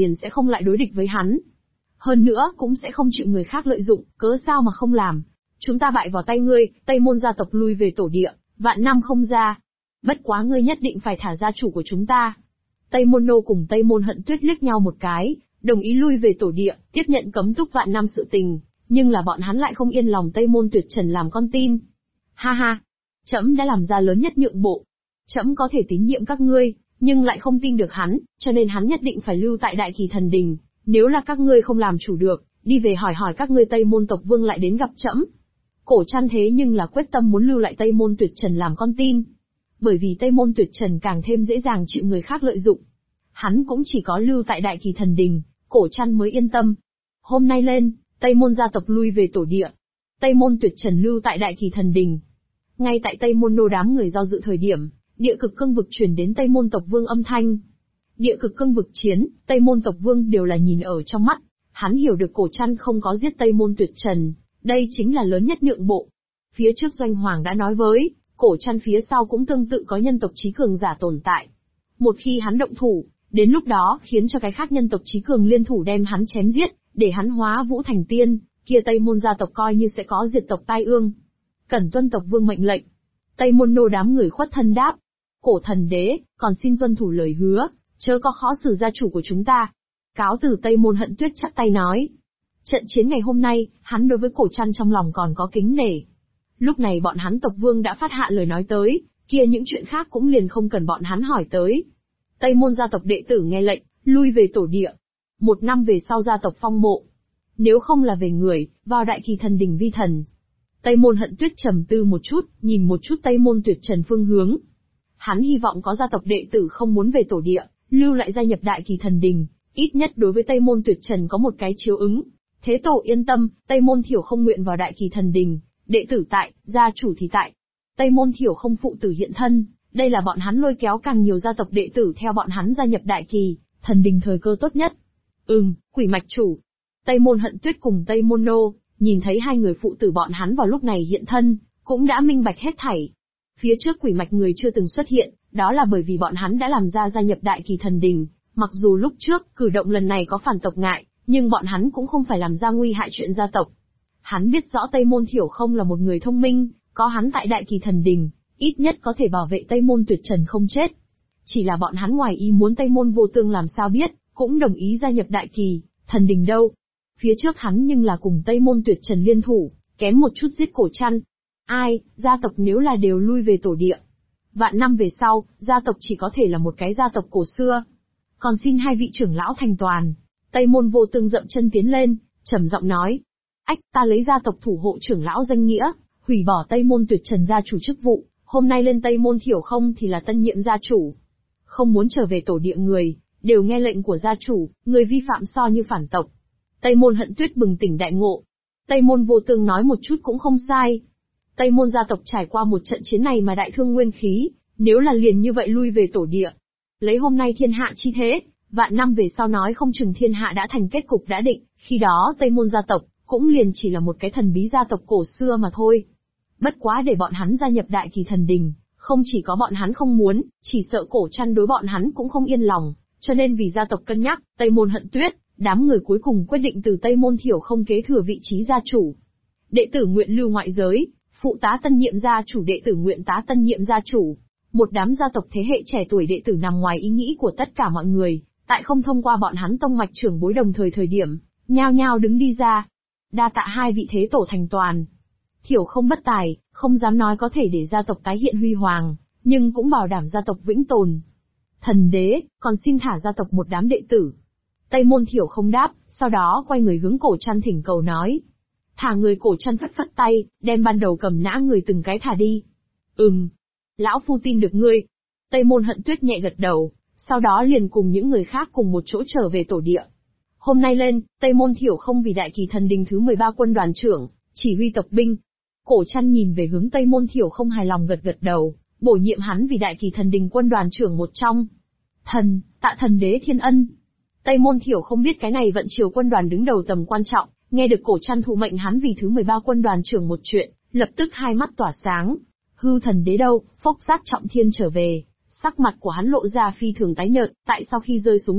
liền sẽ không lại đối địch với hắn. Hơn nữa cũng sẽ không chịu người khác lợi dụng, cớ sao mà không làm. Chúng ta bại vào tay ngươi, Tây Môn gia tộc lui về tổ địa, vạn năm không ra. Bất quá ngươi nhất định phải thả gia chủ của chúng ta. Tây Môn Nô cùng Tây Môn Hận Tuyết liếc nhau một cái, đồng ý lui về tổ địa, tiếp nhận cấm túc vạn năm sự tình, nhưng là bọn hắn lại không yên lòng Tây Môn Tuyệt Trần làm con tin. Ha ha, trẫm đã làm ra lớn nhất nhượng bộ. Trẫm có thể tín nhiệm các ngươi, nhưng lại không tin được hắn, cho nên hắn nhất định phải lưu tại Đại Kỳ Thần Đình. Nếu là các ngươi không làm chủ được, đi về hỏi hỏi các ngươi Tây Môn tộc vương lại đến gặp trẫm. Cổ Trăn thế nhưng là quyết tâm muốn lưu lại Tây Môn Tuyệt Trần làm con tin. Bởi vì Tây Môn Tuyệt Trần càng thêm dễ dàng chịu người khác lợi dụng. Hắn cũng chỉ có lưu tại Đại Kỳ Thần Đình, Cổ Trăn mới yên tâm. Hôm nay lên, Tây Môn gia tộc lui về tổ địa. Tây Môn Tuyệt Trần lưu tại Đại Kỳ Thần Đình. Ngay tại Tây Môn Nô đám người do dự thời điểm, địa cực cương vực truyền đến Tây Môn tộc vương âm thanh. Địa cực cương vực chiến, Tây Môn tộc vương đều là nhìn ở trong mắt. Hắn hiểu được Cổ Trăn không có giết Tây Môn Tuyệt Trần, đây chính là lớn nhất nhượng bộ. Phía trước Doanh Hoàng đã nói với, Cổ Trăn phía sau cũng tương tự có nhân tộc chí cường giả tồn tại. Một khi hắn động thủ, đến lúc đó khiến cho cái khác nhân tộc chí cường liên thủ đem hắn chém giết, để hắn hóa vũ thành tiên, kia Tây Môn gia tộc coi như sẽ có diệt tộc tai ương. Cần tuân tộc vương mệnh lệnh. Tây Môn Nô đám người khuất thân đáp. Cổ thần đế, còn xin tuân thủ lời hứa, chớ có khó xử gia chủ của chúng ta. Cáo từ Tây Môn Hận Tuyết chắp tay nói. Trận chiến ngày hôm nay, hắn đối với Cổ Trăn trong lòng còn có kính nể. Lúc này bọn hắn tộc vương đã phát hạ lời nói tới, kia những chuyện khác cũng liền không cần bọn hắn hỏi tới. Tây Môn gia tộc đệ tử nghe lệnh, lui về tổ địa. 1 năm về sau gia tộc phong mộ. Nếu không là về người, vào Đại Kỳ Thần Đình vi thần. Tây Môn Hận Tuyết trầm tư một chút, nhìn một chút Tây Môn Tuyệt Trần phương hướng. Hắn hy vọng có gia tộc đệ tử không muốn về tổ địa, lưu lại gia nhập Đại Kỳ Thần Đình, ít nhất đối với Tây Môn Tuyệt Trần có một cái chiếu ứng. Thế tổ yên tâm, Tây Môn Thiểu không nguyện vào Đại Kỳ Thần Đình, đệ tử tại, gia chủ thì tại. Tây Môn Thiểu không phụ tử hiện thân, đây là bọn hắn lôi kéo càng nhiều gia tộc đệ tử theo bọn hắn gia nhập Đại Kỳ Thần Đình thời cơ tốt nhất. Quỷ mạch chủ. Tây Môn Hận Tuyết cùng Tây Môn Nô, nhìn thấy hai người phụ tử bọn hắn vào lúc này hiện thân, cũng đã minh bạch hết thảy. Phía trước quỷ mạch người chưa từng xuất hiện, đó là bởi vì bọn hắn đã làm ra gia nhập Đại Kỳ Thần Đình, mặc dù lúc trước, cử động lần này có phản tộc ngại, nhưng bọn hắn cũng không phải làm ra nguy hại chuyện gia tộc. Hắn biết rõ Tây Môn Thiểu không là một người thông minh, có hắn tại Đại Kỳ Thần Đình, ít nhất có thể bảo vệ Tây Môn Tuyệt Trần không chết. Chỉ là bọn hắn ngoài ý muốn Tây Môn Vô Tương làm sao biết, cũng đồng ý gia nhập Đại Kỳ Thần Đình đâu. Phía trước hắn nhưng là cùng Tây Môn Tuyệt Trần liên thủ, kém một chút giết Cổ Trăn. Ai, gia tộc nếu là đều lui về tổ địa. Vạn năm về sau, gia tộc chỉ có thể là một cái gia tộc cổ xưa. Còn xin hai vị trưởng lão thành toàn. Tây Môn Vô Tương dậm chân tiến lên, trầm giọng nói. Ách, ta lấy gia tộc thủ hộ trưởng lão danh nghĩa, hủy bỏ Tây Môn Tuyệt Trần gia chủ chức vụ, hôm nay lên Tây Môn Thiểu không thì là tân nhiệm gia chủ. Không muốn trở về tổ địa người, đều nghe lệnh của gia chủ, người vi phạm so như phản tộc. Tây Môn Hận Tuyết bừng tỉnh đại ngộ. Tây Môn Vô Tương nói một chút cũng không sai. Tây Môn gia tộc trải qua một trận chiến này mà đại thương nguyên khí, nếu là liền như vậy lui về tổ địa. Lấy hôm nay thiên hạ chi thế, vạn năm về sau nói không chừng thiên hạ đã thành kết cục đã định, khi đó Tây Môn gia tộc cũng liền chỉ là một cái thần bí gia tộc cổ xưa mà thôi. Bất quá để bọn hắn gia nhập Đại Kỳ Thần Đình, không chỉ có bọn hắn không muốn, chỉ sợ Cổ Trăn đối bọn hắn cũng không yên lòng, cho nên vì gia tộc cân nhắc, Tây Môn Hận Tuyết, đám người cuối cùng quyết định từ Tây Môn Thiểu không kế thừa vị trí gia chủ. Đệ tử nguyện lưu ngoại giới, phụ tá tân nhiệm gia chủ, đệ tử nguyện tá tân nhiệm gia chủ. Một đám gia tộc thế hệ trẻ tuổi đệ tử nằm ngoài ý nghĩ của tất cả mọi người, tại không thông qua bọn hắn tông mạch trưởng bối đồng thời điểm, nhao nhao đứng đi ra. Đa tạ hai vị thế tổ thành toàn. Thiểu không bất tài, không dám nói có thể để gia tộc tái hiện huy hoàng, nhưng cũng bảo đảm gia tộc vĩnh tồn. Thần đế, còn xin thả gia tộc một đám đệ tử. Tây Môn Thiểu không đáp, sau đó quay người hướng Cổ Trăn thỉnh cầu nói. Thả người. Cổ Trăn phất phất tay, đem ban đầu cầm nã người từng cái thả đi. Lão phu tin được ngươi. Tây Môn Hận Tuyết nhẹ gật đầu, sau đó liền cùng những người khác cùng một chỗ trở về tổ địa. Hôm nay lên, Tây Môn Thiểu không vì Đại Kỳ Thần Đình thứ 13 quân đoàn trưởng, chỉ huy tộc binh. Cổ Trăn nhìn về hướng Tây Môn Thiểu không hài lòng gật đầu, bổ nhiệm hắn vì Đại Kỳ Thần Đình quân đoàn trưởng một trong. Tạ thần đế thiên ân. Tây Môn Thiểu không biết cái này vận triều quân đoàn đứng đầu tầm quan trọng, nghe được Cổ Trăn thụ mệnh hắn vì thứ 13 quân đoàn trưởng một chuyện, lập tức hai mắt tỏa sáng. Hư thần đế đâu, Phốc Giác Trọng Thiên trở về, sắc mặt của hắn lộ ra phi thường tái nhợt, tại sau khi rơi xuống đất,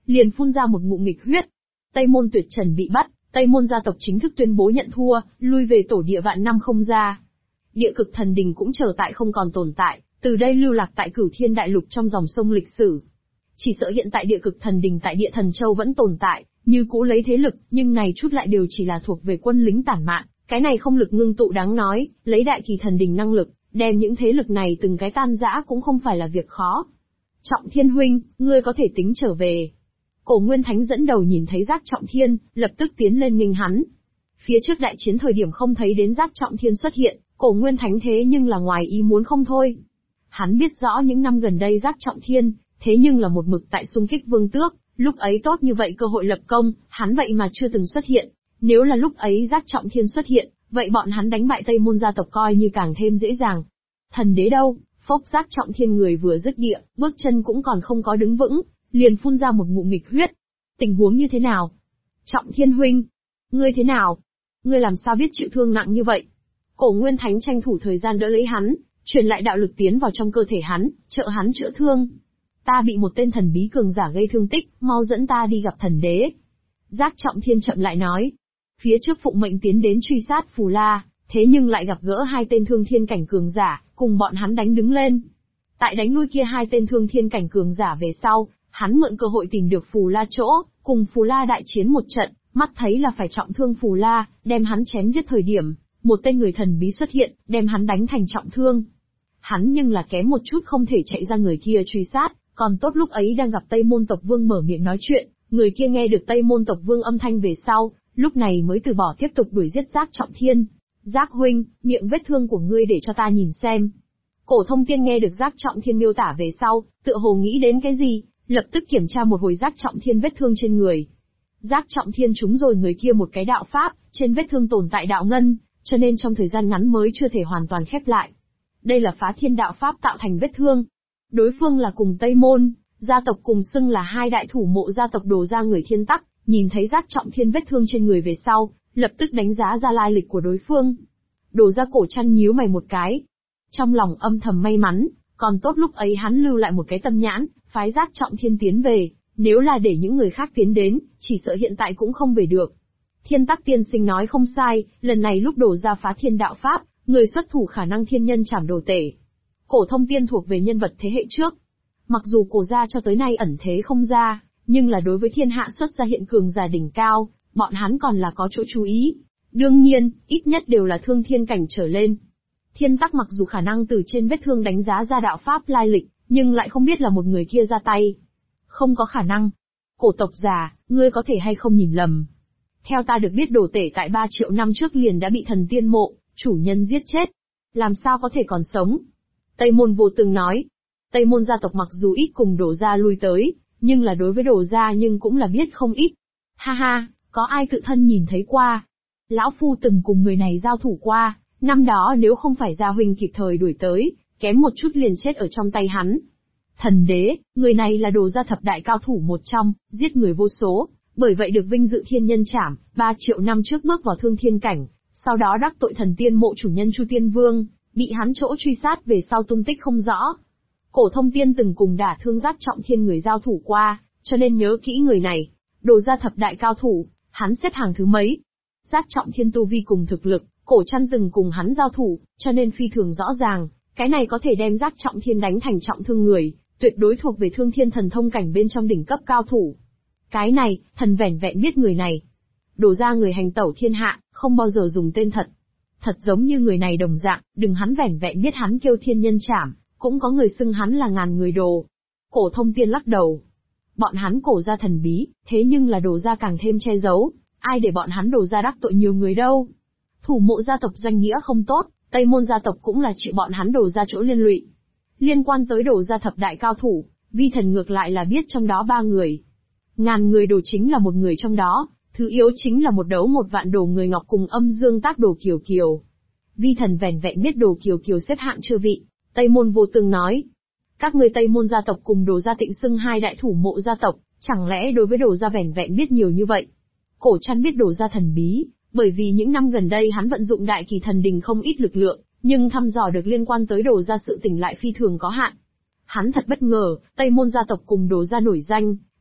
liền phun ra một ngụm nghịch huyết. Tây Môn Tuyệt Trần bị bắt, Tây Môn gia tộc chính thức tuyên bố nhận thua, lui về tổ địa vạn năm không ra. Địa cực thần đình cũng trở tại không còn tồn tại, từ đây lưu lạc tại Cửu Thiên Đại Lục trong dòng sông lịch sử. Chỉ sợ hiện tại địa cực thần đình tại Địa Thần Châu vẫn tồn tại, như cũ lấy thế lực, nhưng này chút lại đều chỉ là thuộc về quân lính tản mạn, cái này không lực ngưng tụ đáng nói, lấy Đại Kỳ thần đình năng lực, đem những thế lực này từng cái tan rã cũng không phải là việc khó. Trọng Thiên huynh, ngươi có thể tính trở về. Cổ Nguyên Thánh dẫn đầu nhìn thấy Giác Trọng Thiên, lập tức tiến lên nghênh hắn. Phía trước đại chiến thời điểm không thấy đến Giác Trọng Thiên xuất hiện, Cổ Nguyên Thánh thế nhưng là ngoài ý muốn không thôi. Hắn biết rõ những năm gần đây Giác Trọng Thiên, thế nhưng là một mực tại xung kích Vương Tước, lúc ấy tốt như vậy cơ hội lập công, hắn vậy mà chưa từng xuất hiện. Nếu là lúc ấy Giác Trọng Thiên xuất hiện, vậy bọn hắn đánh bại Tây Môn gia tộc coi như càng thêm dễ dàng. Thần đế đâu? Phốc Giác Trọng Thiên người vừa dứt địa, bước chân cũng còn không có đứng vững, liền phun ra một ngụm nghịch huyết. Tình huống như thế nào? Trọng Thiên huynh, ngươi thế nào? Ngươi làm sao biết chịu thương nặng như vậy? Cổ Nguyên Thánh tranh thủ thời gian đỡ lấy hắn, truyền lại đạo lực tiến vào trong cơ thể hắn, trợ hắn chữa thương. Ta bị một tên thần bí cường giả gây thương tích, mau dẫn ta đi gặp thần đế. Giác Trọng Thiên chậm lại nói. Phía trước phụng mệnh tiến đến truy sát Phù La, thế nhưng lại gặp gỡ hai tên thương thiên cảnh cường giả, cùng bọn hắn đánh đứng lên. Tại đánh lui kia hai tên thương thiên cảnh cường giả về sau, hắn mượn cơ hội tìm được Phù La chỗ, cùng Phù La đại chiến một trận, mắt thấy là phải trọng thương Phù La, đem hắn chém giết thời điểm, một tên người thần bí xuất hiện, đem hắn đánh thành trọng thương. Hắn nhưng là kém một chút không thể chạy ra người kia truy sát, còn tốt lúc ấy đang gặp Tây Môn tộc Vương mở miệng nói chuyện, người kia nghe được Tây Môn tộc Vương âm thanh về sau, lúc này mới từ bỏ tiếp tục đuổi giết Giác Trọng Thiên. Giác huynh, miệng vết thương của ngươi để cho ta nhìn xem. Cổ Thông Tiên nghe được Giác Trọng Thiên miêu tả về sau, tựa hồ nghĩ đến cái gì, lập tức kiểm tra một hồi Giác Trọng Thiên vết thương trên người. Giác Trọng Thiên trúng rồi người kia một cái đạo pháp, trên vết thương tồn tại đạo ngân, cho nên trong thời gian ngắn mới chưa thể hoàn toàn khép lại. Đây là phá thiên đạo pháp tạo thành vết thương. Đối phương là cùng Tây Môn, gia tộc cùng xưng là hai đại thủ mộ gia tộc Đồ gia người Thiên Tắc, nhìn thấy Giác Trọng Thiên vết thương trên người về sau, lập tức đánh giá ra lai lịch của đối phương. Đồ gia Cổ Trăn nhíu mày một cái. Trong lòng âm thầm may mắn, còn tốt lúc ấy hắn lưu lại một cái tâm nhãn, phái Giác Trọng Thiên tiến về, nếu là để những người khác tiến đến, chỉ sợ hiện tại cũng không về được. Thiên Tắc tiên sinh nói không sai, lần này lúc Đồ gia phá thiên đạo pháp, người xuất thủ khả năng thiên nhân trảm đồ tể. Cổ Thông Tiên thuộc về nhân vật thế hệ trước. Mặc dù Cổ gia cho tới nay ẩn thế không ra, nhưng là đối với thiên hạ xuất ra hiện cường giả đỉnh cao, bọn hắn còn là có chỗ chú ý. Đương nhiên, ít nhất đều là thương thiên cảnh trở lên. Thiên Tắc mặc dù khả năng từ trên vết thương đánh giá ra đạo pháp lai lịch, nhưng lại không biết là một người kia ra tay. Không có khả năng. Cổ tộc già, ngươi có thể hay không nhìn lầm. Theo ta được biết đồ tể tại 3 triệu năm trước liền đã bị thần tiên mộ, chủ nhân giết chết. Làm sao có thể còn sống? Tây Môn Vô Từng nói. Tây Môn gia tộc mặc dù ít cùng Đồ gia lui tới, nhưng là đối với Đồ gia nhưng cũng là biết không ít. Ha ha, có ai tự thân nhìn thấy qua? Lão Phu từng cùng người này giao thủ qua, năm đó nếu không phải gia huynh kịp thời đuổi tới, kém một chút liền chết ở trong tay hắn. Thần đế, người này là Đồ gia thập đại cao thủ một trong, giết người vô số, bởi vậy được vinh dự thiên nhân trảm, 3 triệu năm trước bước vào thương thiên cảnh, sau đó đắc tội thần tiên mộ chủ nhân Chu Tiên Vương, bị hắn chỗ truy sát về sau tung tích không rõ. Cổ Thông Tiên từng cùng đả thương Giác Trọng Thiên người giao thủ qua, cho nên nhớ kỹ người này. Đồ gia thập đại cao thủ, hắn xếp hàng thứ mấy. Giác Trọng Thiên tu vi cùng thực lực, Cổ Trăn từng cùng hắn giao thủ, cho nên phi thường rõ ràng, cái này có thể đem Giác Trọng Thiên đánh thành trọng thương người, tuyệt đối thuộc về thương thiên thần thông cảnh bên trong đỉnh cấp cao thủ. Cái này, thần vẻn vẹn biết người này. Đồ gia người hành tẩu thiên hạ, không bao giờ dùng tên thật. Thật giống như người này đồng dạng, đừng hắn vẻn vẹn biết hắn kêu thiên nhân trảm, cũng có người xưng hắn là ngàn người đồ. Cổ Thông Tiên lắc đầu. Bọn hắn Cổ gia thần bí, thế nhưng là Đồ gia càng thêm che giấu, ai để bọn hắn Đồ gia đắc tội nhiều người đâu. Thủ mộ gia tộc danh nghĩa không tốt, Tây Môn gia tộc cũng là chịu bọn hắn Đồ gia chỗ liên lụy. Liên quan tới Đồ gia thập đại cao thủ, vi thần ngược lại là biết trong đó 3 người. Ngàn người đồ chính là một người trong đó, thứ yếu chính là một đấu 1 vạn đồ người ngọc cùng âm dương tác đồ kiều kiều. Vi thần vẻn vẹn biết đồ kiều kiều xếp hạng chưa vị, Tây Môn Vô Từng nói. Các người Tây Môn gia tộc cùng Đồ gia Tịnh xưng hai đại thủ mộ gia tộc, chẳng lẽ đối với Đồ gia vẻn vẹn biết nhiều như vậy? Cổ Trăn biết Đồ gia thần bí, bởi vì những năm gần đây hắn vận dụng Đại Kỳ thần đình không ít lực lượng, nhưng thăm dò được liên quan tới Đồ gia sự tình lại phi thường có hạn. Hắn thật bất ngờ, Tây Môn gia tộc cùng Đồ gia nổi danh,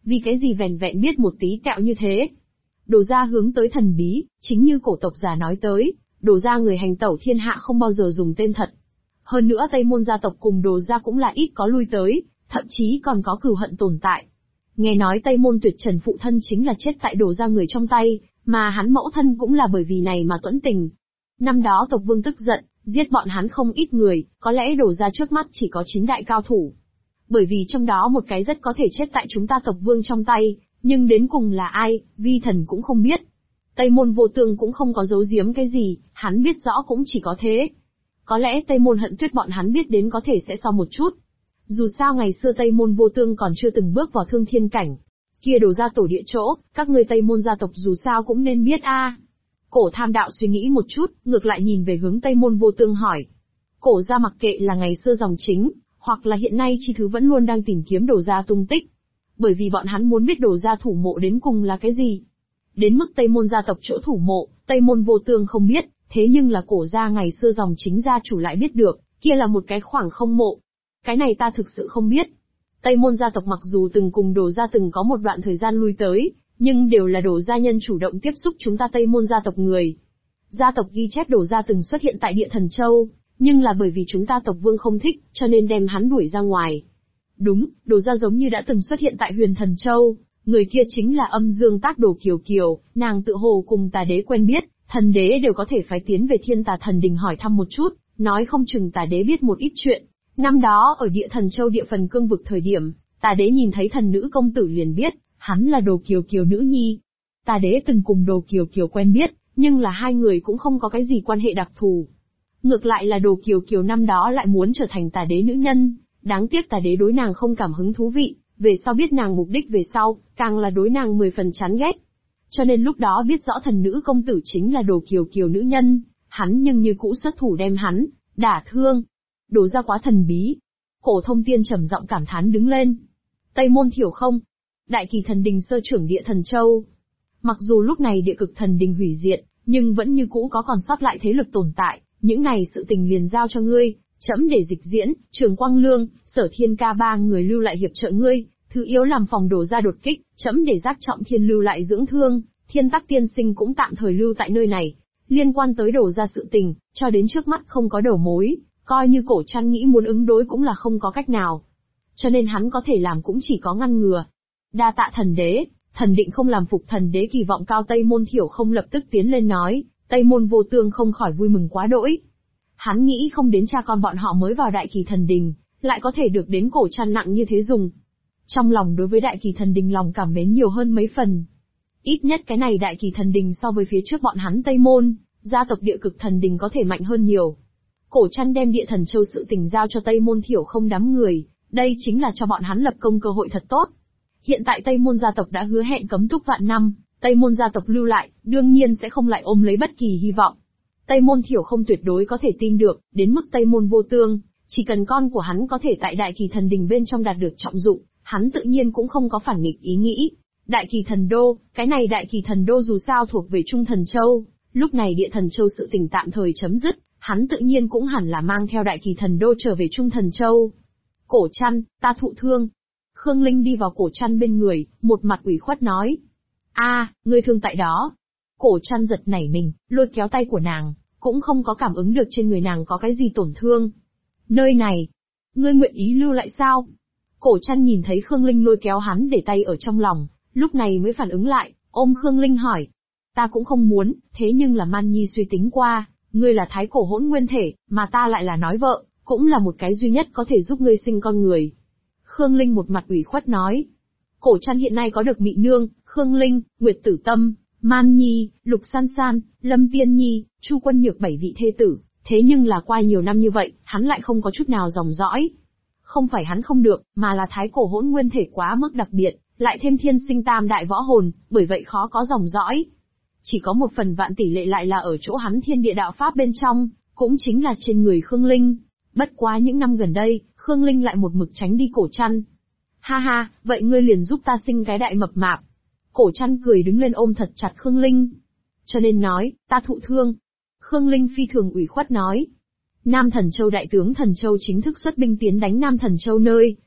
Vì cái gì vẻn vẹn biết một tí tẹo như thế? Đồ gia hướng tới thần bí, chính như cổ tộc già nói tới, đồ gia người hành tẩu thiên hạ không bao giờ dùng tên thật. Hơn nữa Tây Môn gia tộc cùng đồ gia cũng là ít có lui tới, thậm chí còn có cừu hận tồn tại. Nghe nói Tây Môn Tuyệt Trần phụ thân chính là chết tại đồ gia người trong tay, mà hắn mẫu thân cũng là bởi vì này mà tuẫn tình. Năm đó tộc vương tức giận, giết bọn hắn không ít người, có lẽ đồ gia trước mắt chỉ có 9 đại cao thủ. Bởi vì trong đó một cái rất có thể chết tại chúng ta tộc vương trong tay, nhưng đến cùng là ai, vi thần cũng không biết. Tây Môn Vô Tương cũng không có giấu giếm cái gì, hắn biết rõ cũng chỉ có thế. Có lẽ Tây Môn Hận Tuyết bọn hắn biết đến có thể sẽ so một chút. Dù sao ngày xưa Tây Môn Vô Tương còn chưa từng bước vào thương thiên cảnh. Kia đồ ra tổ địa chỗ, các ngươi Tây Môn gia tộc dù sao cũng nên biết a. Cổ Tham Đạo suy nghĩ một chút, ngược lại nhìn về hướng Tây Môn Vô Tương hỏi. Cổ gia mặc kệ là ngày xưa dòng chính, hoặc là hiện nay chi thứ vẫn luôn đang tìm kiếm đồ gia tung tích. Bởi vì bọn hắn muốn biết đồ gia thủ mộ đến cùng là cái gì. Đến mức Tây Môn gia tộc chỗ thủ mộ, Tây Môn Vô Tương không biết, thế nhưng là cổ gia ngày xưa dòng chính gia chủ lại biết được, kia là một cái khoảng không mộ. Cái này ta thực sự không biết. Tây Môn gia tộc mặc dù từng cùng đồ gia từng có một đoạn thời gian lui tới, nhưng đều là đồ gia nhân chủ động tiếp xúc chúng ta Tây Môn gia tộc người. Gia tộc ghi chép đồ gia từng xuất hiện tại địa Thần Châu, nhưng là bởi vì chúng ta tộc vương không thích, cho nên đem hắn đuổi ra ngoài. Đúng, đồ gia giống như đã từng xuất hiện tại Huyền Thần Châu, người kia chính là Âm Dương Tác Đồ Kiều Kiều, nàng tự hồ cùng Tà Đế quen biết, thần đế đều có thể phái tiến về Thiên Tà Thần Đình hỏi thăm một chút, nói không chừng Tà Đế biết một ít chuyện. Năm đó ở địa Thần Châu địa phần cương vực thời điểm, Tà Đế nhìn thấy thần nữ công tử liền biết, hắn là Đồ Kiều Kiều nữ nhi. Tà Đế từng cùng Đồ Kiều Kiều quen biết, nhưng là hai người cũng không có cái gì quan hệ đặc thù. Ngược lại là Đồ Kiều Kiều năm đó lại muốn trở thành Tà Đế nữ nhân, đáng tiếc Tà Đế đối nàng không cảm hứng thú vị, về sau biết nàng mục đích về sau, càng là đối nàng 10 phần chán ghét. Cho nên lúc đó biết rõ thần nữ công tử chính là Đồ Kiều Kiều nữ nhân, hắn nhưng như cũ xuất thủ đem hắn đả thương. Đồ gia quá thần bí. Cổ Thông Tiên trầm giọng cảm thán đứng lên. Tây Môn Thiểu không? Đại Kỳ Thần Đình sơ trưởng địa Thần Châu. Mặc dù lúc này địa Cực Thần Đình hủy diệt, nhưng vẫn như cũ có còn sót lại thế lực tồn tại, những này sự tình liền giao cho ngươi, trẫm để dịch diễn, Trường Quang Lương, Sở Thiên Ca ba người lưu lại hiệp trợ ngươi, thứ yếu làm phòng đồ gia đột kích, trẫm để Giác Trọng Thiên lưu lại dưỡng thương, Thiên Tắc Tiên Sinh cũng tạm thời lưu tại nơi này. Liên quan tới đồ gia sự tình, cho đến trước mắt không có đầu mối, coi như Cổ Trăn nghĩ muốn ứng đối cũng là không có cách nào. Cho nên hắn có thể làm cũng chỉ có ngăn ngừa. Đa tạ thần đế, thần định không làm phục thần đế kỳ vọng cao. Tây Môn Thiểu không lập tức tiến lên nói, Tây Môn Vô Tương không khỏi vui mừng quá đỗi. Hắn nghĩ không đến cha con bọn họ mới vào Đại Kỳ Thần Đình, lại có thể được đến Cổ Trăn nặng như thế dùng. Trong lòng đối với Đại Kỳ Thần Đình lòng cảm mến nhiều hơn mấy phần. Ít nhất cái này Đại Kỳ Thần Đình so với phía trước bọn hắn Tây Môn, gia tộc địa Cực Thần Đình có thể mạnh hơn nhiều. Cổ Trăn đem địa Thần Châu sự tình giao cho Tây Môn Thiểu không đám người, đây chính là cho bọn hắn lập công cơ hội thật tốt. Hiện tại Tây Môn gia tộc đã hứa hẹn cấm túc vạn năm, Tây Môn gia tộc lưu lại, đương nhiên sẽ không lại ôm lấy bất kỳ hy vọng. Tây Môn Thiểu không tuyệt đối có thể tin được, đến mức Tây Môn Vô Tương, chỉ cần con của hắn có thể tại Đại Kỳ Thần Đình bên trong đạt được trọng dụng, hắn tự nhiên cũng không có phản nghịch ý nghĩ. Đại Kỳ Thần Đô, cái này Đại Kỳ Thần Đô dù sao thuộc về Trung Thần Châu, lúc này địa Thần Châu sự tình tạm thời chấm dứt, hắn tự nhiên cũng hẳn là mang theo Đại Kỳ Thần Đô trở về Trung Thần Châu. Cổ Trăn, ta thụ thương. Khương Linh đi vào Cổ Trăn bên người, một mặt ủy khuất nói. Ngươi thương tại đó. Cổ Trăn giật nảy mình, lôi kéo tay của nàng, cũng không có cảm ứng được trên người nàng có cái gì tổn thương. Nơi này, ngươi nguyện ý lưu lại sao? Cổ Trăn nhìn thấy Khương Linh lôi kéo hắn để tay ở trong lòng, lúc này mới phản ứng lại, ôm Khương Linh hỏi. Ta cũng không muốn, thế nhưng là Man Nhi suy tính qua, ngươi là thái cổ hỗn nguyên thể, mà ta lại là nói vợ, cũng là một cái duy nhất có thể giúp ngươi sinh con người. Khương Linh một mặt ủy khuất nói. Cổ Trăn hiện nay có được Mị Nương, Khương Linh, Nguyệt Tử Tâm, Man Nhi, Lục San San, Lâm Tiên Nhi, Chu Quân Nhược 7 vị thê tử, thế nhưng là qua nhiều năm như vậy, hắn lại không có chút nào dòng dõi. Không phải hắn không được, mà là thái cổ hỗn nguyên thể quá mức đặc biệt, lại thêm thiên sinh tam đại võ hồn, bởi vậy khó có dòng dõi. Chỉ có 1/1000 tỷ lệ lại là ở chỗ hắn thiên địa đạo pháp bên trong, cũng chính là trên người Khương Linh. Bất quá những năm gần đây, Khương Linh lại một mực tránh đi Cổ Trăn. Ha ha, vậy ngươi liền giúp ta sinh cái đại mập mạp. Cổ Trăn cười đứng lên ôm thật chặt Khương Linh. Cho nên nói, ta thụ thương. Khương Linh phi thường ủy khuất nói. Nam Thần Châu đại tướng Thần Châu chính thức xuất binh tiến đánh Nam Thần Châu nơi,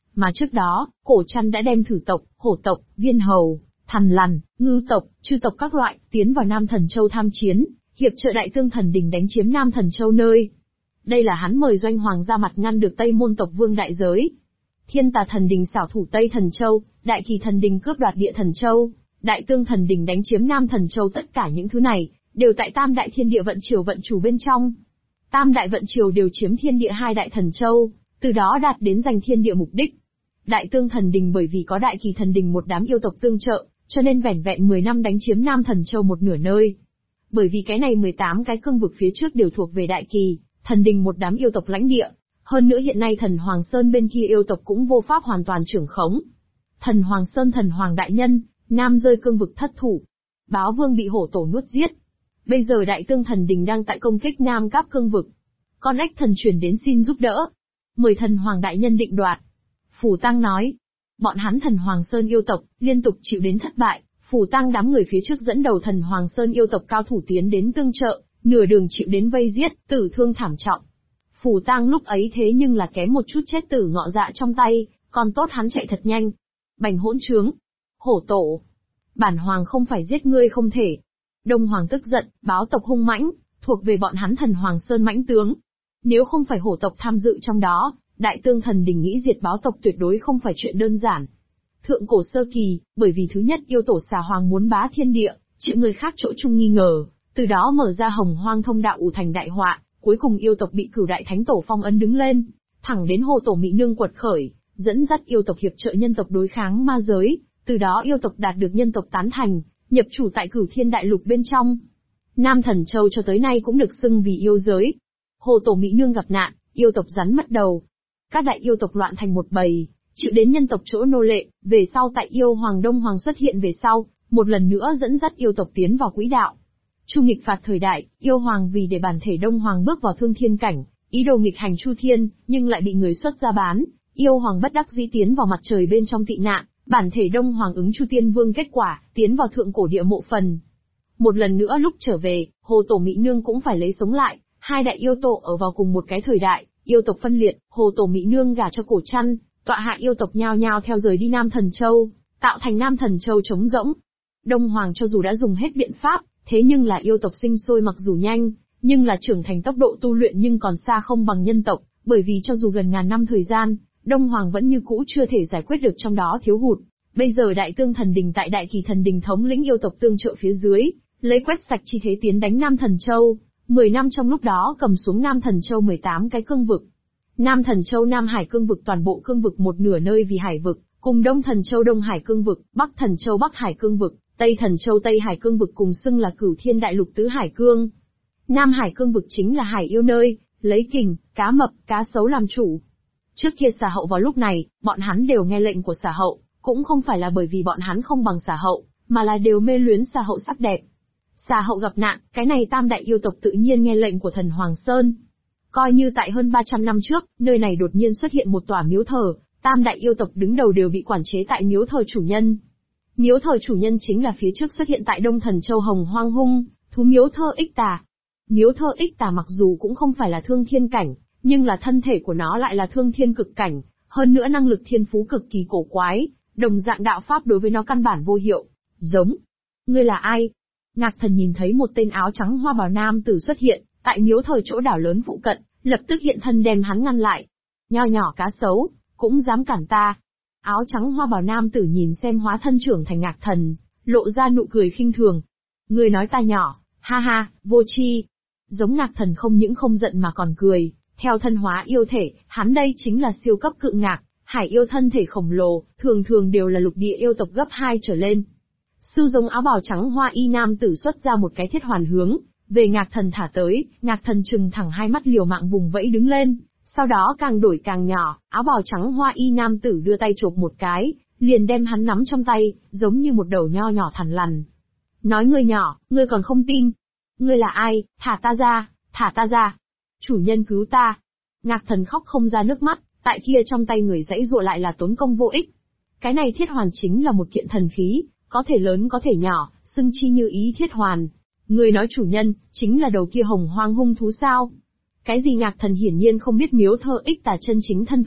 Mà trước đó, Cổ Trăn đã đem thử tộc, hổ tộc, viên hầu, thằn lằn, ngư tộc, chư tộc các loại, tiến vào Nam Thần Châu tham chiến, hiệp trợ Đại Tương Thần Đình đánh chiếm Nam Thần Châu nơi. Đây là hắn mời Doanh Hoàng ra mặt ngăn được Tây Môn tộc Vương đại giới. Thiên Tà Thần Đình xảo thủ Tây Thần Châu, Đại Kỳ Thần Đình cướp đoạt Địa Thần Châu, Đại Tương Thần Đình đánh chiếm Nam Thần Châu, tất cả những thứ này đều tại Tam Đại Thiên Địa vận triều vận chủ bên trong. Tam đại vận triều đều chiếm thiên địa hai đại thần châu, từ đó đạt đến giành thiên địa mục đích. Đại Tương Thần Đình bởi vì có Đại Kỳ Thần Đình một đám yêu tộc tương trợ, cho nên vẻn vẹn 10 năm đánh chiếm Nam Thần Châu một nửa nơi. Bởi vì cái này 18 cái cương vực phía trước đều thuộc về Đại Kỳ Thần Đình một đám yêu tộc lãnh địa. Hơn nữa hiện nay Thần Hoàng Sơn bên kia yêu tộc cũng vô pháp hoàn toàn trưởng khống. Thần Hoàng Sơn Thần Hoàng đại nhân, Nam rơi cương vực thất thủ. Báo Vương bị hổ tổ nuốt giết. Bây giờ Đại Tương Thần Đình đang tại công kích Nam Cáp cương vực. Con ếch thần truyền đến xin giúp đỡ. Mời Thần Hoàng đại nhân định đoạt. Phù Tăng nói. Bọn hắn Thần Hoàng Sơn yêu tộc, liên tục chịu đến thất bại. Phù Tăng đám người phía trước dẫn đầu Thần Hoàng Sơn yêu tộc cao thủ tiến đến tương trợ, nửa đường chịu đến vây giết, tử thương thảm trọng. Phù Tăng lúc ấy thế nhưng là kém một chút chết tử ngọ dạ trong tay, còn tốt hắn chạy thật nhanh. Bành hỗn trướng. Hổ tổ. Bản hoàng không phải giết ngươi không thể. Đông Hoàng tức giận, báo tộc hung mãnh, thuộc về bọn hắn Thần Hoàng Sơn mãnh tướng. Nếu không phải hổ tộc tham dự trong đó, Đại Tương Thần Đình nghĩ diệt báo tộc tuyệt đối không phải chuyện đơn giản. Thượng cổ sơ kỳ, bởi vì thứ nhất yêu tổ xà hoàng muốn bá thiên địa, chịu người khác chỗ chung nghi ngờ, từ đó mở ra hồng hoang thông đạo ủ thành đại họa, cuối cùng yêu tộc bị Cửu Đại Thánh Tổ phong ấn đứng lên, thẳng đến Hồ Tổ Mị Nương quật khởi, dẫn dắt yêu tộc hiệp trợ nhân tộc đối kháng ma giới, từ đó yêu tộc đạt được nhân tộc tán thành, nhập chủ tại Cửu Thiên Đại Lục bên trong. Nam Thần Châu cho tới nay cũng được xưng vì yêu giới. Hồ Tổ Mị Nương gặp nạn, yêu tộc rắn mất đầu. Các đại yêu tộc loạn thành một bầy, chịu đến nhân tộc chỗ nô lệ, về sau tại yêu hoàng Đông Hoàng xuất hiện về sau, một lần nữa dẫn dắt yêu tộc tiến vào quỹ đạo. Chu nghịch phạt thời đại, yêu hoàng vì để bản thể Đông Hoàng bước vào thương thiên cảnh, ý đồ nghịch hành Chu Thiên, nhưng lại bị người xuất ra bán, yêu hoàng bất đắc dĩ tiến vào mặt trời bên trong tị nạn, bản thể Đông Hoàng ứng Chu Tiên Vương kết quả, tiến vào thượng cổ địa mộ phần. Một lần nữa lúc trở về, Hồ Tổ Mị Nương cũng phải lấy sống lại, hai đại yêu tổ ở vào cùng một cái thời đại, yêu tộc phân liệt, Hồ Tổ Mị Nương gả cho Cổ Trăn, tọa hạ yêu tộc nhao nhao theo rời đi Nam Thần Châu, tạo thành Nam Thần Châu trống rỗng. Đông Hoàng cho dù đã dùng hết biện pháp, thế nhưng là yêu tộc sinh sôi mặc dù nhanh, nhưng là trưởng thành tốc độ tu luyện nhưng còn xa không bằng nhân tộc, bởi vì cho dù gần ngàn năm thời gian, Đông Hoàng vẫn như cũ chưa thể giải quyết được trong đó thiếu hụt. Bây giờ Đại Tương Thần Đình tại Đại Kỳ Thần Đình thống lĩnh yêu tộc tương trợ phía dưới, lấy quét sạch chi thế tiến đánh Nam Thần Châu, 10 năm trong lúc đó cầm xuống Nam Thần Châu 18 cái cương vực. Nam Thần Châu Nam Hải cương vực toàn bộ cương vực một nửa nơi vì hải vực, cùng Đông Thần Châu Đông Hải cương vực, Bắc Thần Châu Bắc Hải cương vực, Tây Thần Châu Tây Hải cương vực cùng xưng là Cửu Thiên Đại Lục tứ hải cương. Nam Hải cương vực chính là hải yêu nơi, lấy kình, cá mập, cá sấu làm chủ. Trước kia Xà Hậu vào lúc này, bọn hắn đều nghe lệnh của Xà Hậu, cũng không phải là bởi vì bọn hắn không bằng Xà Hậu, mà là đều mê luyến Xà Hậu sắc đẹp. Xà Hậu gặp nạn, cái này tam đại yêu tộc tự nhiên nghe lệnh của Thần Hoàng Sơn. Coi như tại hơn 300 năm trước, nơi này đột nhiên xuất hiện một tòa miếu thờ, tam đại yêu tộc đứng đầu đều bị quản chế tại miếu thờ chủ nhân. Miếu thờ chủ nhân chính là phía trước xuất hiện tại Đông Thần Châu Hồng Hoang Hung, thú miếu thờ Ích Tà. Miếu thờ Ích Tà mặc dù cũng không phải là thương thiên cảnh, nhưng là thân thể của nó lại là thương thiên cực cảnh, hơn nữa năng lực thiên phú cực kỳ cổ quái, đồng dạng đạo pháp đối với nó căn bản vô hiệu. Giống. Ngươi là ai? Ngạc Thần nhìn thấy một tên áo trắng hoa bào nam tử xuất hiện, tại miếu thờ chỗ đảo lớn phụ cận, lập tức hiện thân đem hắn ngăn lại. Nho nhỏ cá sấu, cũng dám cản ta. Áo trắng hoa bào nam tử nhìn xem hóa thân trưởng thành Ngạc Thần, lộ ra nụ cười khinh thường. Ngươi nói ta nhỏ, ha ha, vô tri. Giống Ngạc Thần không những không giận mà còn cười, theo thân hóa yêu thể, hắn đây chính là siêu cấp cự ngạc, hải yêu thân thể khổng lồ, thường thường đều là lục địa yêu tộc gấp 2 trở lên. Sư giống áo bào trắng hoa y nam tử xuất ra một cái thiết hoàn hướng, về Ngạc Thần thả tới, Ngạc Thần trừng thẳng hai mắt liều mạng vùng vẫy đứng lên, sau đó càng đổi càng nhỏ, áo bào trắng hoa y nam tử đưa tay chộp một cái, liền đem hắn nắm trong tay, giống như một đầu nho nhỏ thằn lằn. Nói ngươi nhỏ, ngươi còn không tin. Ngươi là ai, thả ta ra, thả ta ra. Chủ nhân cứu ta. Ngạc Thần khóc không ra nước mắt, tại kia trong tay người dãy dụa lại là tốn công vô ích. Cái này thiết hoàn chính là một kiện thần khí, có thể lớn có thể nhỏ, xưng chi như ý thiết hoàn. Người nói chủ nhân, chính là đầu kia Hồng Hoang hung thú sao? Cái gì Ngạc Thần hiển nhiên không biết miếu thờ Ích Tà chân chính thân phận,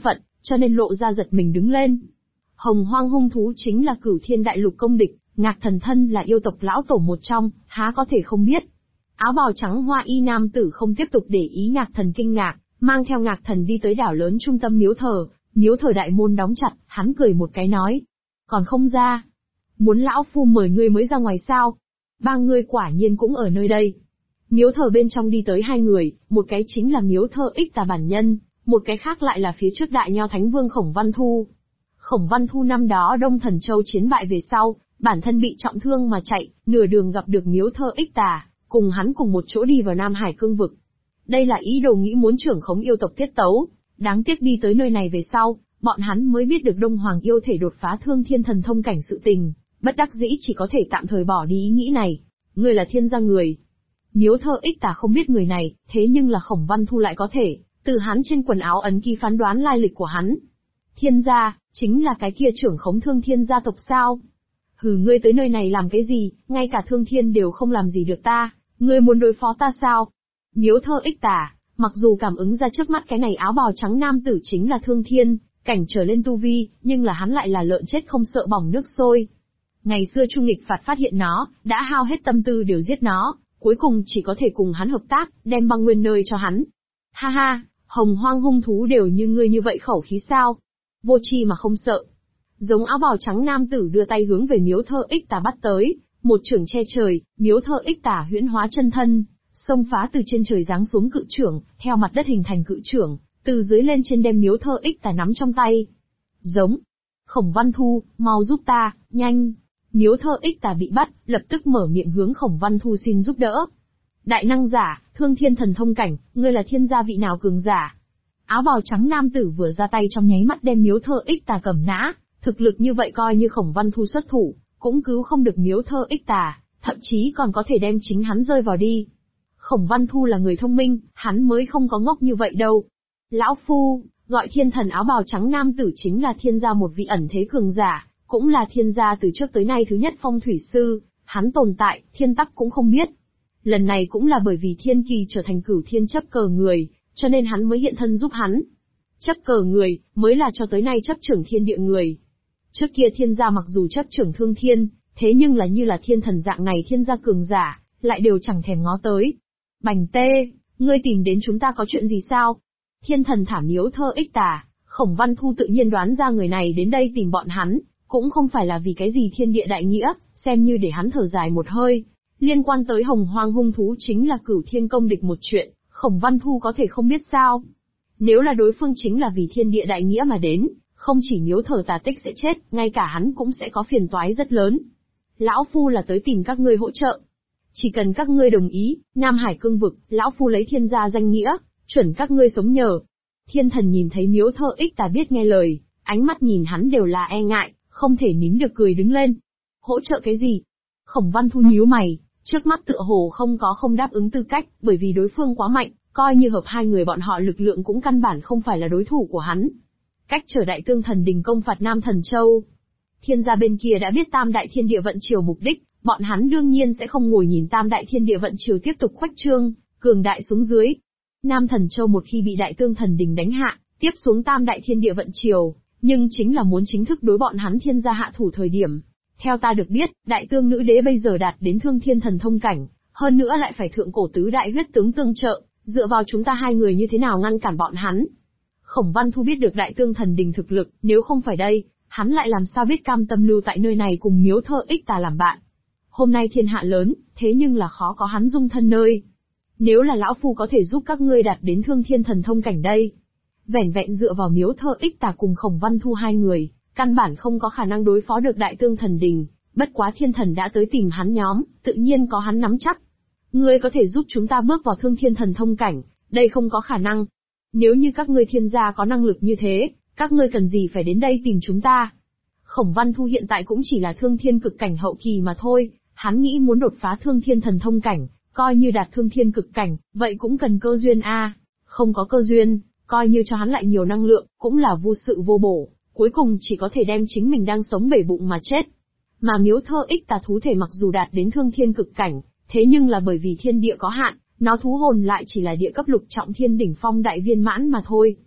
cho nên lộ ra giật mình đứng lên. Hồng Hoang hung thú chính là Cửu Thiên Đại Lục công địch, Ngạc Thần thân là yêu tộc lão tổ một trong, há có thể không biết. Áo bào trắng hoa y nam tử không tiếp tục để ý Ngạc Thần kinh ngạc, mang theo Ngạc Thần đi tới đảo lớn trung tâm miếu thờ đại môn đóng chặt, hắn cười một cái nói. Còn không ra. Muốn lão phu mời ngươi mới ra ngoài sao? Ba ngươi quả nhiên cũng ở nơi đây. Miếu thờ bên trong đi tới hai người, một cái chính là miếu thờ Ích Tà bản nhân, một cái khác lại là phía trước đại nho thánh vương Khổng Văn Thu. Khổng Văn Thu năm đó Đông Thần Châu chiến bại về sau, bản thân bị trọng thương mà chạy, nửa đường gặp được miếu thờ Ích Tà, cùng hắn cùng một chỗ đi vào Nam Hải cương vực. Đây là ý đồ nghĩ muốn trưởng khống yêu tộc tiết tấu, đáng tiếc đi tới nơi này về sau, bọn hắn mới biết được Đông Hoàng yêu thể đột phá Thương Thiên thần thông cảnh sự tình, bất đắc dĩ chỉ có thể tạm thời bỏ đi ý nghĩ này. Ngươi là Thiên gia người. Miếu thờ Ích Tà không biết người này, thế nhưng là Khổng Văn Thu lại có thể, từ hắn trên quần áo ấn ký phán đoán lai lịch của hắn. Thiên gia, chính là cái kia trưởng khống Thương Thiên gia tộc sao? Hừ, ngươi tới nơi này làm cái gì, ngay cả Thương Thiên đều không làm gì được ta, ngươi muốn đối phó ta sao? Miếu thờ Ích Tà, mặc dù cảm ứng ra trước mắt cái này áo bào trắng nam tử chính là Thương Thiên cảnh trở lên tu vi, nhưng là hắn lại là lợn chết không sợ bỏng nước sôi. Ngày xưa Chu Nghịch Phạt phát hiện nó, đã hao hết tâm tư đều giết nó, cuối cùng chỉ có thể cùng hắn hợp tác, đem băng nguyên nơi cho hắn. Ha ha, Hồng Hoang hung thú đều như ngươi như vậy khẩu khí sao? Vô tri mà không sợ. Giống áo bào trắng nam tử đưa tay hướng về miếu thờ Ích Tà bắt tới, một chưởng che trời, miếu thờ Ích Tà huyễn hóa chân thân, xông phá từ trên trời giáng xuống cự chưởng, theo mặt đất hình thành cự chưởng, từ dưới lên trên đem miếu thờ Ích Tà nắm trong tay. Giống. Khổng Văn Thu, mau giúp ta, nhanh. Miếu thờ Ích Tà bị bắt, lập tức mở miệng hướng Khổng Văn Thu xin giúp đỡ. Đại năng giả, Thương Thiên thần thông cảnh, ngươi là thiên gia vị nào cường giả? Áo bào trắng nam tử vừa ra tay trong nháy mắt đem miếu thờ Ích Tà cầm nã, thực lực như vậy coi như Khổng Văn Thu xuất thủ, cũng cứu không được miếu thờ Ích Tà, thậm chí còn có thể đem chính hắn rơi vào đi. Khổng Văn Thu là người thông minh, hắn mới không có ngốc như vậy đâu. Lão Phu, gọi thiên thần áo bào trắng nam tử chính là thiên gia một vị ẩn thế cường giả, cũng là thiên gia từ trước tới nay thứ nhất phong thủy sư, hắn tồn tại, thiên tắc cũng không biết. Lần này cũng là bởi vì thiên kỳ trở thành cửu thiên chấp cờ người, cho nên hắn mới hiện thân giúp hắn. Chấp cờ người, mới là cho tới nay chấp trưởng thiên địa người. Trước kia thiên gia mặc dù chấp trưởng thương thiên, thế nhưng là như là thiên thần dạng này thiên gia cường giả, lại đều chẳng thèm ngó tới. Bành tê, ngươi tìm đến chúng ta có chuyện gì sao? Thiên thần thả miếu thờ Ích Tà, Khổng Văn Thu tự nhiên đoán ra người này đến đây tìm bọn hắn, cũng không phải là vì cái gì thiên địa đại nghĩa, xem như để hắn thở dài một hơi. Liên quan tới Hồng Hoang hung thú chính là Cửu Thiên công địch một chuyện, Khổng Văn Thu có thể không biết sao? Nếu là đối phương chính là vì thiên địa đại nghĩa mà đến, không chỉ miếu thờ Tà Tích sẽ chết, ngay cả hắn cũng sẽ có phiền toái rất lớn. Lão Phu là tới tìm các ngươi hỗ trợ. Chỉ cần các ngươi đồng ý, Nam Hải cương vực, lão Phu lấy thiên gia danh nghĩa, chuẩn các ngươi sống nhờ. Thiên thần nhìn thấy miếu thờ Ích Tà biết nghe lời, ánh mắt nhìn hắn đều là e ngại, không thể nín được cười đứng lên. Hỗ trợ cái gì? Khổng Văn Thu nhíu mày, trước mắt tựa hồ không đáp ứng tư cách, bởi vì đối phương quá mạnh, coi như hợp hai người bọn họ lực lượng cũng căn bản không phải là đối thủ của hắn. Cách trở Đại Tương Thần Đình công phạt Nam Thần Châu. Thiên gia bên kia đã biết Tam Đại Thiên Địa Vận Triều mục đích, bọn hắn đương nhiên sẽ không ngồi nhìn Tam Đại Thiên Địa Vận Triều tiếp tục khuếch trương, cường đại xuống dưới. Nam Thần Châu một khi bị Đại Tương Thần Đình đánh hạ, tiếp xuống Tam Đại Thiên Địa Vận Triều, nhưng chính là muốn chính thức đối bọn hắn thiên gia hạ thủ thời điểm. Theo ta được biết, Đại Tương Nữ Đế bây giờ đạt đến Thương Thiên thần thông cảnh, hơn nữa lại phải thượng cổ tứ đại huyết tướng tương trợ, dựa vào chúng ta hai người như thế nào ngăn cản bọn hắn? Khổng Văn Thu biết được Đại Tương Thần Đình thực lực, nếu không phải đây, hắn lại làm sao biết cam tâm lưu tại nơi này cùng miếu thờ Ích Tà làm bạn. Hôm nay thiên hạ lớn, thế nhưng là khó có hắn dung thân nơi. Nếu là lão Phu có thể giúp các ngươi đạt đến Thương Thiên thần thông cảnh đây. Vẻn vẹn dựa vào miếu thờ Ích Tà cùng Khổng Văn Thu hai người, căn bản không có khả năng đối phó được Đại Tương Thần Đình, bất quá thiên thần đã tới tìm hắn nhóm, tự nhiên có hắn nắm chắc. Ngươi có thể giúp chúng ta bước vào Thương Thiên thần thông cảnh, đây không có khả năng. Nếu như các ngươi thiên gia có năng lực như thế, các ngươi cần gì phải đến đây tìm chúng ta? Khổng Văn Thu hiện tại cũng chỉ là Thương Thiên cực cảnh hậu kỳ mà thôi, hắn nghĩ muốn đột phá Thương Thiên thần thông cảnh, coi như đạt Thương Thiên cực cảnh, vậy cũng cần cơ duyên a. Không có cơ duyên, coi như cho hắn lại nhiều năng lượng, cũng là vô sự vô bổ, cuối cùng chỉ có thể đem chính mình đang sống bể bụng mà chết. Mà miếu thờ Ích Tà thú thể mặc dù đạt đến Thương Thiên cực cảnh, thế nhưng là bởi vì thiên địa có hạn, nó thú hồn lại chỉ là địa cấp lục trọng thiên đỉnh phong đại viên mãn mà thôi.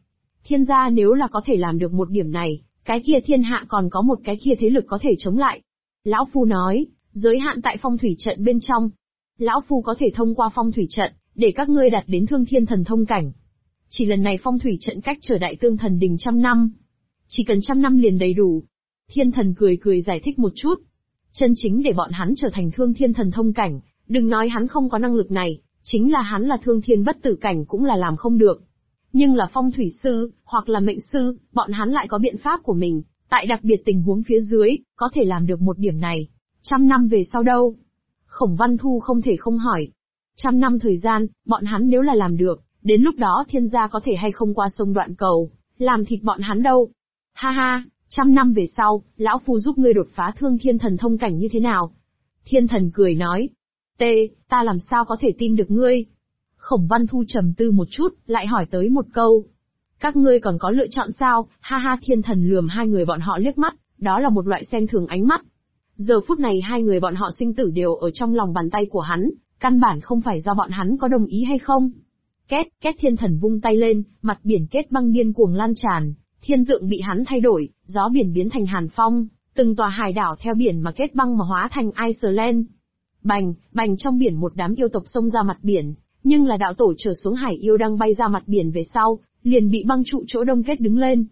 Thiên gia nếu là có thể làm được một điểm này, cái kia thiên hạ còn có một cái kia thế lực có thể chống lại. Lão Phu nói, giới hạn tại phong thủy trận bên trong. Lão Phu có thể thông qua phong thủy trận, để các ngươi đạt đến thương thiên thần thông cảnh. Chỉ lần này phong thủy trận cách trở đại tương thần đình 100 năm. Chỉ cần 100 năm liền đầy đủ. Thiên thần cười cười giải thích một chút. Chân chính để bọn hắn trở thành thương thiên thần thông cảnh, đừng nói hắn không có năng lực này, chính là hắn là thương thiên bất tử cảnh cũng là làm không được. Nhưng là phong thủy sư, hoặc là mệnh sư, bọn hắn lại có biện pháp của mình, tại đặc biệt tình huống phía dưới, có thể làm được một điểm này. 100 năm về sau đâu? Khổng Văn Thu không thể không hỏi. 100 năm thời gian, bọn hắn nếu là làm được, đến lúc đó thiên gia có thể hay không qua sông đoạn cầu, làm thịt bọn hắn đâu. Ha ha, 100 năm về sau, lão Phu giúp ngươi đột phá thương thiên thần thông cảnh như thế nào? Thiên thần cười nói. Ta làm sao có thể tin được ngươi? Khổng Văn Thu trầm tư một chút, lại hỏi tới một câu. Các ngươi còn có lựa chọn sao? Ha ha, thiên thần lườm hai người bọn họ liếc mắt, đó là một loại xem thường ánh mắt. Giờ phút này hai người bọn họ sinh tử đều ở trong lòng bàn tay của hắn, căn bản không phải do bọn hắn có đồng ý hay không. Két thiên thần vung tay lên, mặt biển kết băng điên cuồng lan tràn, thiên tượng bị hắn thay đổi, gió biển biến thành hàn phong, từng tòa hải đảo theo biển mà kết băng mà hóa thành Iceland. Bành trong biển một đám yêu tộc xông ra mặt biển, nhưng là đạo tổ trở xuống hải yêu đang bay ra mặt biển về sau, liền bị băng trụ chỗ đông kết đứng lên.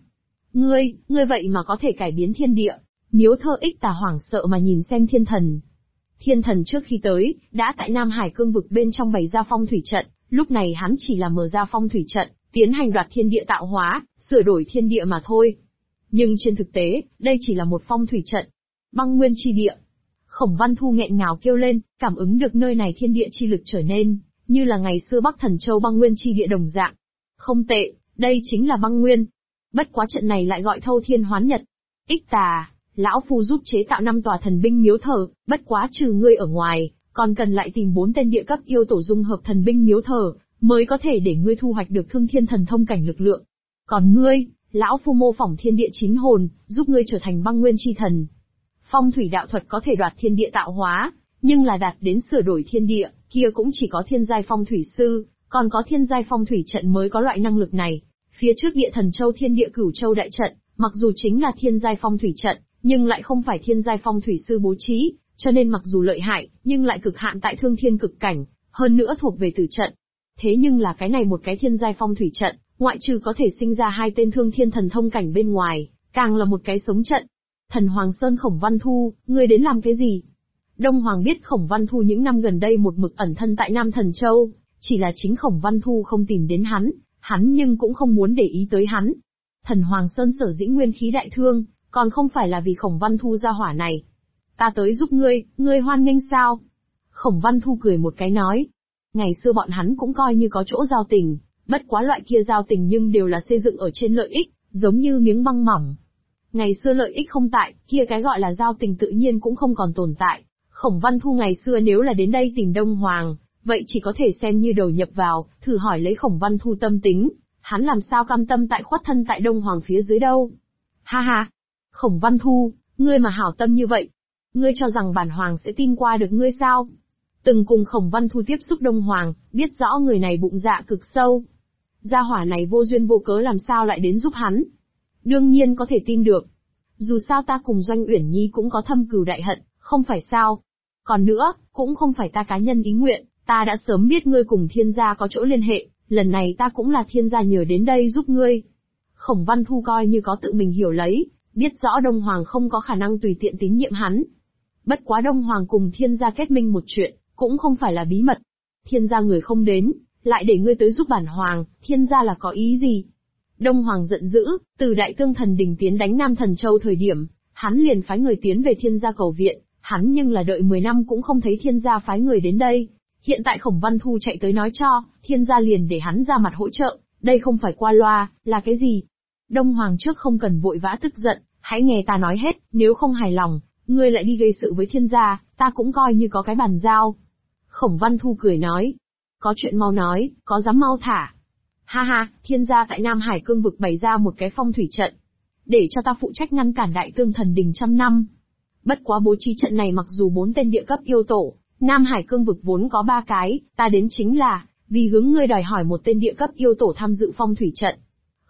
Ngươi vậy mà có thể cải biến thiên địa. Miếu Thơ Ích Tà hoảng sợ mà nhìn xem thiên thần. Thiên thần trước khi tới, đã tại Nam Hải cương vực bên trong bày ra phong thủy trận, lúc này hắn chỉ là mở ra phong thủy trận, tiến hành đoạt thiên địa tạo hóa, sửa đổi thiên địa mà thôi. Nhưng trên thực tế, đây chỉ là một phong thủy trận. Băng nguyên chi địa. Khổng Văn Thu nghẹn ngào kêu lên, cảm ứng được nơi này thiên địa chi lực trở nên, như là ngày xưa Bắc Thần Châu băng nguyên chi địa đồng dạng. Không tệ, đây chính là băng nguyên. Bất quá trận này lại gọi thâu thiên hoán nhật. Ích Tà, lão Phu giúp chế tạo 5 tòa thần binh miếu thờ, bất quá trừ ngươi ở ngoài, còn cần lại tìm 4 tên địa cấp yêu tổ dung hợp thần binh miếu thờ, mới có thể để ngươi thu hoạch được thương thiên thần thông cảnh lực lượng. Còn ngươi, lão Phu mô phỏng thiên địa chín hồn, giúp ngươi trở thành băng nguyên chi thần. Phong thủy đạo thuật có thể đoạt thiên địa tạo hóa, nhưng là đạt đến sửa đổi thiên địa, kia cũng chỉ có thiên giai phong thủy sư, còn có thiên giai phong thủy trận mới có loại năng lực này. Phía trước địa thần châu thiên địa cửu châu đại trận, mặc dù chính là thiên giai phong thủy trận, nhưng lại không phải thiên giai phong thủy sư bố trí, cho nên mặc dù lợi hại, nhưng lại cực hạn tại thương thiên cực cảnh, hơn nữa thuộc về tử trận. Thế nhưng là cái này một cái thiên giai phong thủy trận, ngoại trừ có thể sinh ra 2 tên thương thiên thần thông cảnh bên ngoài, càng là một cái sống trận. Thần Hoàng Sơn Khổng Văn Thu, ngươi đến làm cái gì? Đông Hoàng biết Khổng Văn Thu những năm gần đây một mực ẩn thân tại Nam Thần Châu, chỉ là chính Khổng Văn Thu không tìm đến hắn nhưng cũng không muốn để ý tới hắn. Thần Hoàng Sơn sở dĩ nguyên khí đại thương, còn không phải là vì Khổng Văn Thu ra hỏa này. Ta tới giúp ngươi hoan nghênh sao? Khổng Văn Thu cười một cái nói. Ngày xưa bọn hắn cũng coi như có chỗ giao tình, bất quá loại kia giao tình nhưng đều là xây dựng ở trên lợi ích, giống như miếng băng mỏng. Ngày xưa lợi ích không tại, kia cái gọi là giao tình tự nhiên cũng không còn tồn tại. Khổng Văn Thu ngày xưa nếu là đến đây tìm Đông Hoàng, vậy chỉ có thể xem như đầu nhập vào, thử hỏi lấy Khổng Văn Thu tâm tính, hắn làm sao cam tâm tại khuất thân tại Đông Hoàng phía dưới đâu. Ha ha! Khổng Văn Thu, ngươi mà hảo tâm như vậy, ngươi cho rằng bản Hoàng sẽ tin qua được ngươi sao? Từng cùng Khổng Văn Thu tiếp xúc Đông Hoàng, biết rõ người này bụng dạ cực sâu. Gia hỏa này vô duyên vô cớ làm sao lại đến giúp hắn? Đương nhiên có thể tin được. Dù sao ta cùng Doanh Uyển Nhi cũng có thâm cừu đại hận, không phải sao? Còn nữa, cũng không phải ta cá nhân ý nguyện, ta đã sớm biết ngươi cùng thiên gia có chỗ liên hệ, lần này ta cũng là thiên gia nhờ đến đây giúp ngươi. Khổng Văn Thu coi như có tự mình hiểu lấy, biết rõ Đông Hoàng không có khả năng tùy tiện tín nhiệm hắn. Bất quá Đông Hoàng cùng thiên gia kết minh một chuyện, cũng không phải là bí mật. Thiên gia người không đến, lại để ngươi tới giúp bản Hoàng, thiên gia là có ý gì? Đông Hoàng giận dữ, từ Đại Tương Thần Đình tiến đánh Nam Thần Châu thời điểm, hắn liền phái người tiến về thiên gia cầu viện, hắn nhưng là đợi 10 năm cũng không thấy thiên gia phái người đến đây. Hiện tại Khổng Văn Thu chạy tới nói cho, thiên gia liền để hắn ra mặt hỗ trợ, đây không phải qua loa, là cái gì? Đông Hoàng trước không cần vội vã tức giận, hãy nghe ta nói hết, nếu không hài lòng, ngươi lại đi gây sự với thiên gia, ta cũng coi như có cái bàn giao. Khổng Văn Thu cười nói, có chuyện mau nói, có dám mau thả. Ha ha, thiên gia tại Nam Hải cương vực bày ra một cái phong thủy trận, để cho ta phụ trách ngăn cản Đại Tương Thần Đình 100 năm. Bất quá bố trí trận này mặc dù 4 tên địa cấp yêu tổ, Nam Hải cương vực vốn có 3 cái, ta đến chính là vì hướng ngươi đòi hỏi một tên địa cấp yêu tổ tham dự phong thủy trận.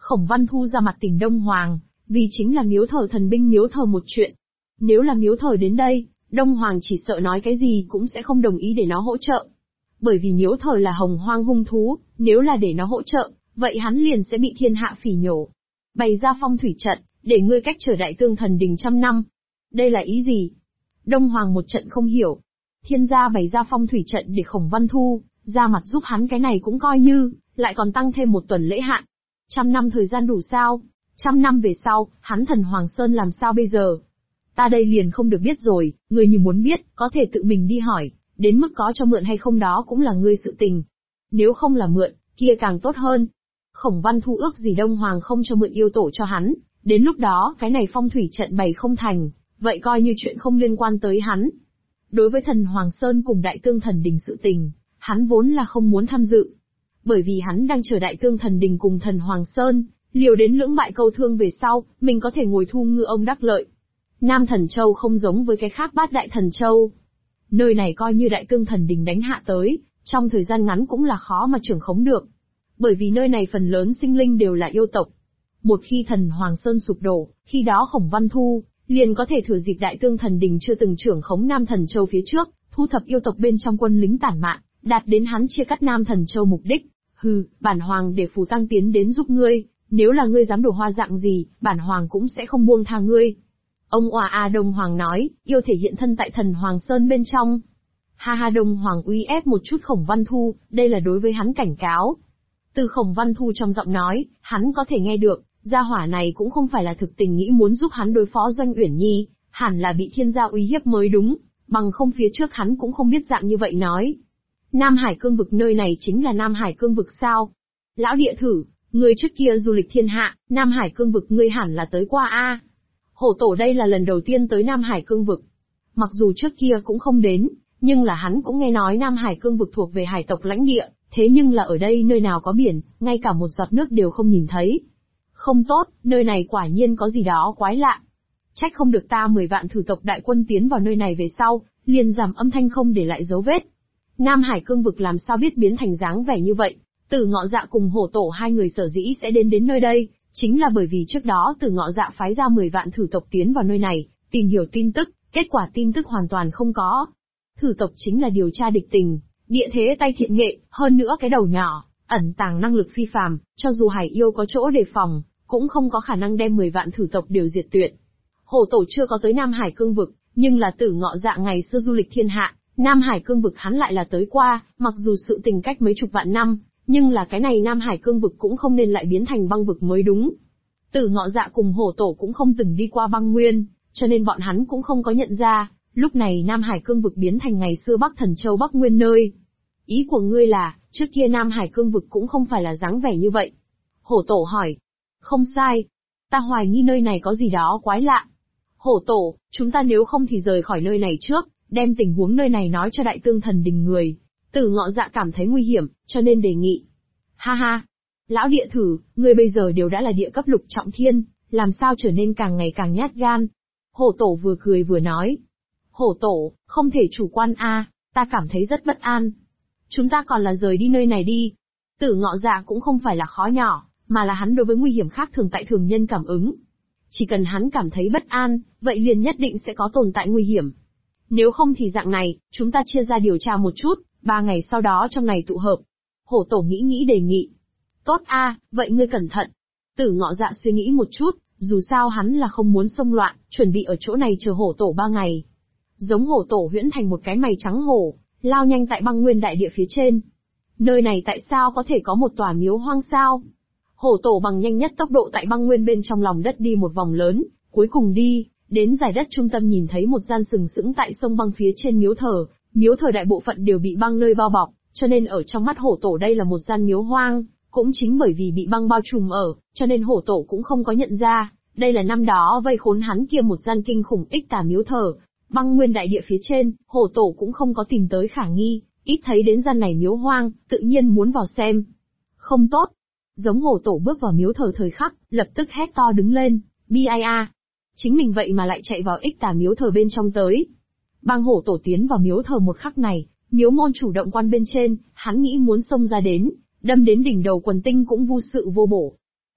Khổng Văn Thu ra mặt tìm Đông Hoàng, vì chính là miếu thờ thần binh miếu thờ một chuyện. Nếu là miếu thờ đến đây, Đông Hoàng chỉ sợ nói cái gì cũng sẽ không đồng ý để nó hỗ trợ. Bởi vì miếu thờ là hồng hoang hung thú, nếu là để nó hỗ trợ, vậy hắn liền sẽ bị thiên hạ phỉ nhổ. Bày ra phong thủy trận, để ngươi cách trở Đại Tương Thần Đình 100 năm. Đây là ý gì? Đông Hoàng một trận không hiểu. Thiên gia bày ra phong thủy trận để Khổng Văn Thu ra mặt giúp hắn, cái này cũng coi như, lại còn tăng thêm một tuần lễ hạn. 100 năm thời gian đủ sao? 100 năm về sau, hắn Thần Hoàng Sơn làm sao bây giờ? Ta đây liền không được biết rồi, ngươi như muốn biết, có thể tự mình đi hỏi, đến mức có cho mượn hay không đó cũng là ngươi sự tình. Nếu không là mượn, kia càng tốt hơn. Khổng Văn Thu ước gì Đông Hoàng không cho mượn yêu tổ cho hắn, đến lúc đó cái này phong thủy trận bày không thành, vậy coi như chuyện không liên quan tới hắn. Đối với Thần Hoàng Sơn cùng Đại Tương Thần Đình sự tình, hắn vốn là không muốn tham dự. Bởi vì hắn đang chờ Đại Tương Thần Đình cùng Thần Hoàng Sơn, liều đến lưỡng bại câu thương về sau, mình có thể ngồi thu ngư ông đắc lợi. Nam Thần Châu không giống với cái khác bát đại thần châu. Nơi này coi như Đại Tương Thần Đình đánh hạ tới, trong thời gian ngắn cũng là khó mà trưởng khống được. Bởi vì nơi này phần lớn sinh linh đều là yêu tộc. Một khi Thần Hoàng Sơn sụp đổ, khi đó Khổng Văn Thu liền có thể thừa dịp Đại Tương Thần Đình chưa từng trưởng khống Nam Thần Châu phía trước, thu thập yêu tộc bên trong quân lính tản mạn, đạt đến hắn chia cắt Nam Thần Châu mục đích. Hừ, bản hoàng để Phù Tăng tiến đến giúp ngươi, nếu là ngươi dám đổ hoa dạng gì, bản hoàng cũng sẽ không buông tha ngươi. Ông Oa A Đông Hoàng nói, yêu thể hiện thân tại Thần Hoàng Sơn bên trong. Ha ha, Đông Hoàng uy ép một chút Khổng Văn Thu, đây là đối với hắn cảnh cáo. Từ Khổng Văn Thu trong giọng nói, hắn có thể nghe được, gia hỏa này cũng không phải là thực tình nghĩ muốn giúp hắn đối phó Doanh Uyển Nhi, hẳn là bị thiên gia uy hiếp mới đúng, bằng không phía trước hắn cũng không biết dạng như vậy nói. Nam Hải Cương Vực nơi này chính là Nam Hải Cương Vực sao? Lão địa thử, ngươi trước kia du lịch thiên hạ, Nam Hải Cương Vực ngươi hẳn là tới qua a. Hổ tổ đây là lần đầu tiên tới Nam Hải Cương Vực. Mặc dù trước kia cũng không đến, nhưng là hắn cũng nghe nói Nam Hải Cương Vực thuộc về hải tộc lãnh địa, thế nhưng là ở đây nơi nào có biển, ngay cả một giọt nước đều không nhìn thấy. Không tốt, nơi này quả nhiên có gì đó quái lạ. Trách không được ta 10 vạn thử tộc đại quân tiến vào nơi này về sau, liền giảm âm thanh không để lại dấu vết. Nam Hải Cương Vực làm sao biết biến thành dáng vẻ như vậy? Tử Ngọ Dạ cùng Hổ Tổ hai người sở dĩ sẽ đến nơi đây, chính là bởi vì trước đó Tử Ngọ Dạ phái ra 10 vạn thử tộc tiến vào nơi này, tìm hiểu tin tức, kết quả tin tức hoàn toàn không có. Thử tộc chính là điều tra địch tình, địa thế tay thiện nghệ, hơn nữa cái đầu nhỏ, ẩn tàng năng lực phi phàm, cho dù hải yêu có chỗ đề phòng, cũng không có khả năng đem 10 vạn thử tộc đều diệt tuyệt. Hổ Tổ chưa có tới Nam Hải Cương Vực, nhưng là Tử Ngọ Dạ ngày xưa du lịch thiên hạ, Nam Hải Cương Vực hắn lại là tới qua, mặc dù sự tình cách mấy chục vạn năm, nhưng là cái này Nam Hải Cương Vực cũng không nên lại biến thành băng vực mới đúng. Tử Ngọ Dạ cùng Hổ Tổ cũng không từng đi qua băng nguyên, cho nên bọn hắn cũng không có nhận ra, lúc này Nam Hải Cương Vực biến thành ngày xưa Bắc Thần Châu Bắc Nguyên nơi. Ý của ngươi là, trước kia Nam Hải Cương Vực cũng không phải là dáng vẻ như vậy. Hổ Tổ hỏi. Không sai. Ta hoài nghi nơi này có gì đó quái lạ. Hổ Tổ, chúng ta nếu không thì rời khỏi nơi này trước, đem tình huống nơi này nói cho Đại Tương Thần Đình người. Tử Ngọ Dạ cảm thấy nguy hiểm, cho nên đề nghị. Ha ha. Lão địa thử, ngươi bây giờ đều đã là địa cấp lục trọng thiên, làm sao trở nên càng ngày càng nhát gan. Hổ Tổ vừa cười vừa nói. Hổ Tổ, không thể chủ quan a, ta cảm thấy rất bất an. Chúng ta còn là rời đi nơi này đi. Tử Ngọ Dạ cũng không phải là khó nhỏ, mà là hắn đối với nguy hiểm khác thường tại thường nhân cảm ứng. Chỉ cần hắn cảm thấy bất an, vậy liền nhất định sẽ có tồn tại nguy hiểm. Nếu không thì dạng này, chúng ta chia ra điều tra một chút, 3 ngày sau đó trong ngày tụ hợp. Hổ Tổ nghĩ đề nghị. Tốt a, vậy ngươi cẩn thận. Tử Ngọ Dạ suy nghĩ một chút, dù sao hắn là không muốn xông loạn, chuẩn bị ở chỗ này chờ Hổ Tổ 3 ngày. Giống Hổ Tổ huyễn thành một cái mày trắng hổ, lao nhanh tại băng nguyên đại địa phía trên. Nơi này tại sao có thể có một tòa miếu hoang sao? Hổ Tổ bằng nhanh nhất tốc độ tại băng nguyên bên trong lòng đất đi một vòng lớn, cuối cùng đi, đến giải đất trung tâm nhìn thấy một gian sừng sững tại sông băng phía trên miếu thờ đại bộ phận đều bị băng nơi bao bọc, cho nên ở trong mắt Hổ Tổ đây là một gian miếu hoang, cũng chính bởi vì bị băng bao trùm ở, cho nên Hổ Tổ cũng không có nhận ra, đây là năm đó vây khốn hắn kia một gian kinh khủng ích tà miếu thờ. Băng nguyên đại địa phía trên, Hổ Tổ cũng không có tìm tới khả nghi, ít thấy đến gian này miếu hoang, tự nhiên muốn vào xem. Không tốt. Giống Hổ Tổ bước vào miếu thờ thời khắc, lập tức hét to đứng lên, BIA. Chính mình vậy mà lại chạy vào ích tà miếu thờ bên trong tới. Bang Hổ Tổ tiến vào miếu thờ một khắc này, miếu môn chủ động quan bên trên, hắn nghĩ muốn xông ra đến, đâm đến đỉnh đầu quần tinh cũng vô sự vô bổ.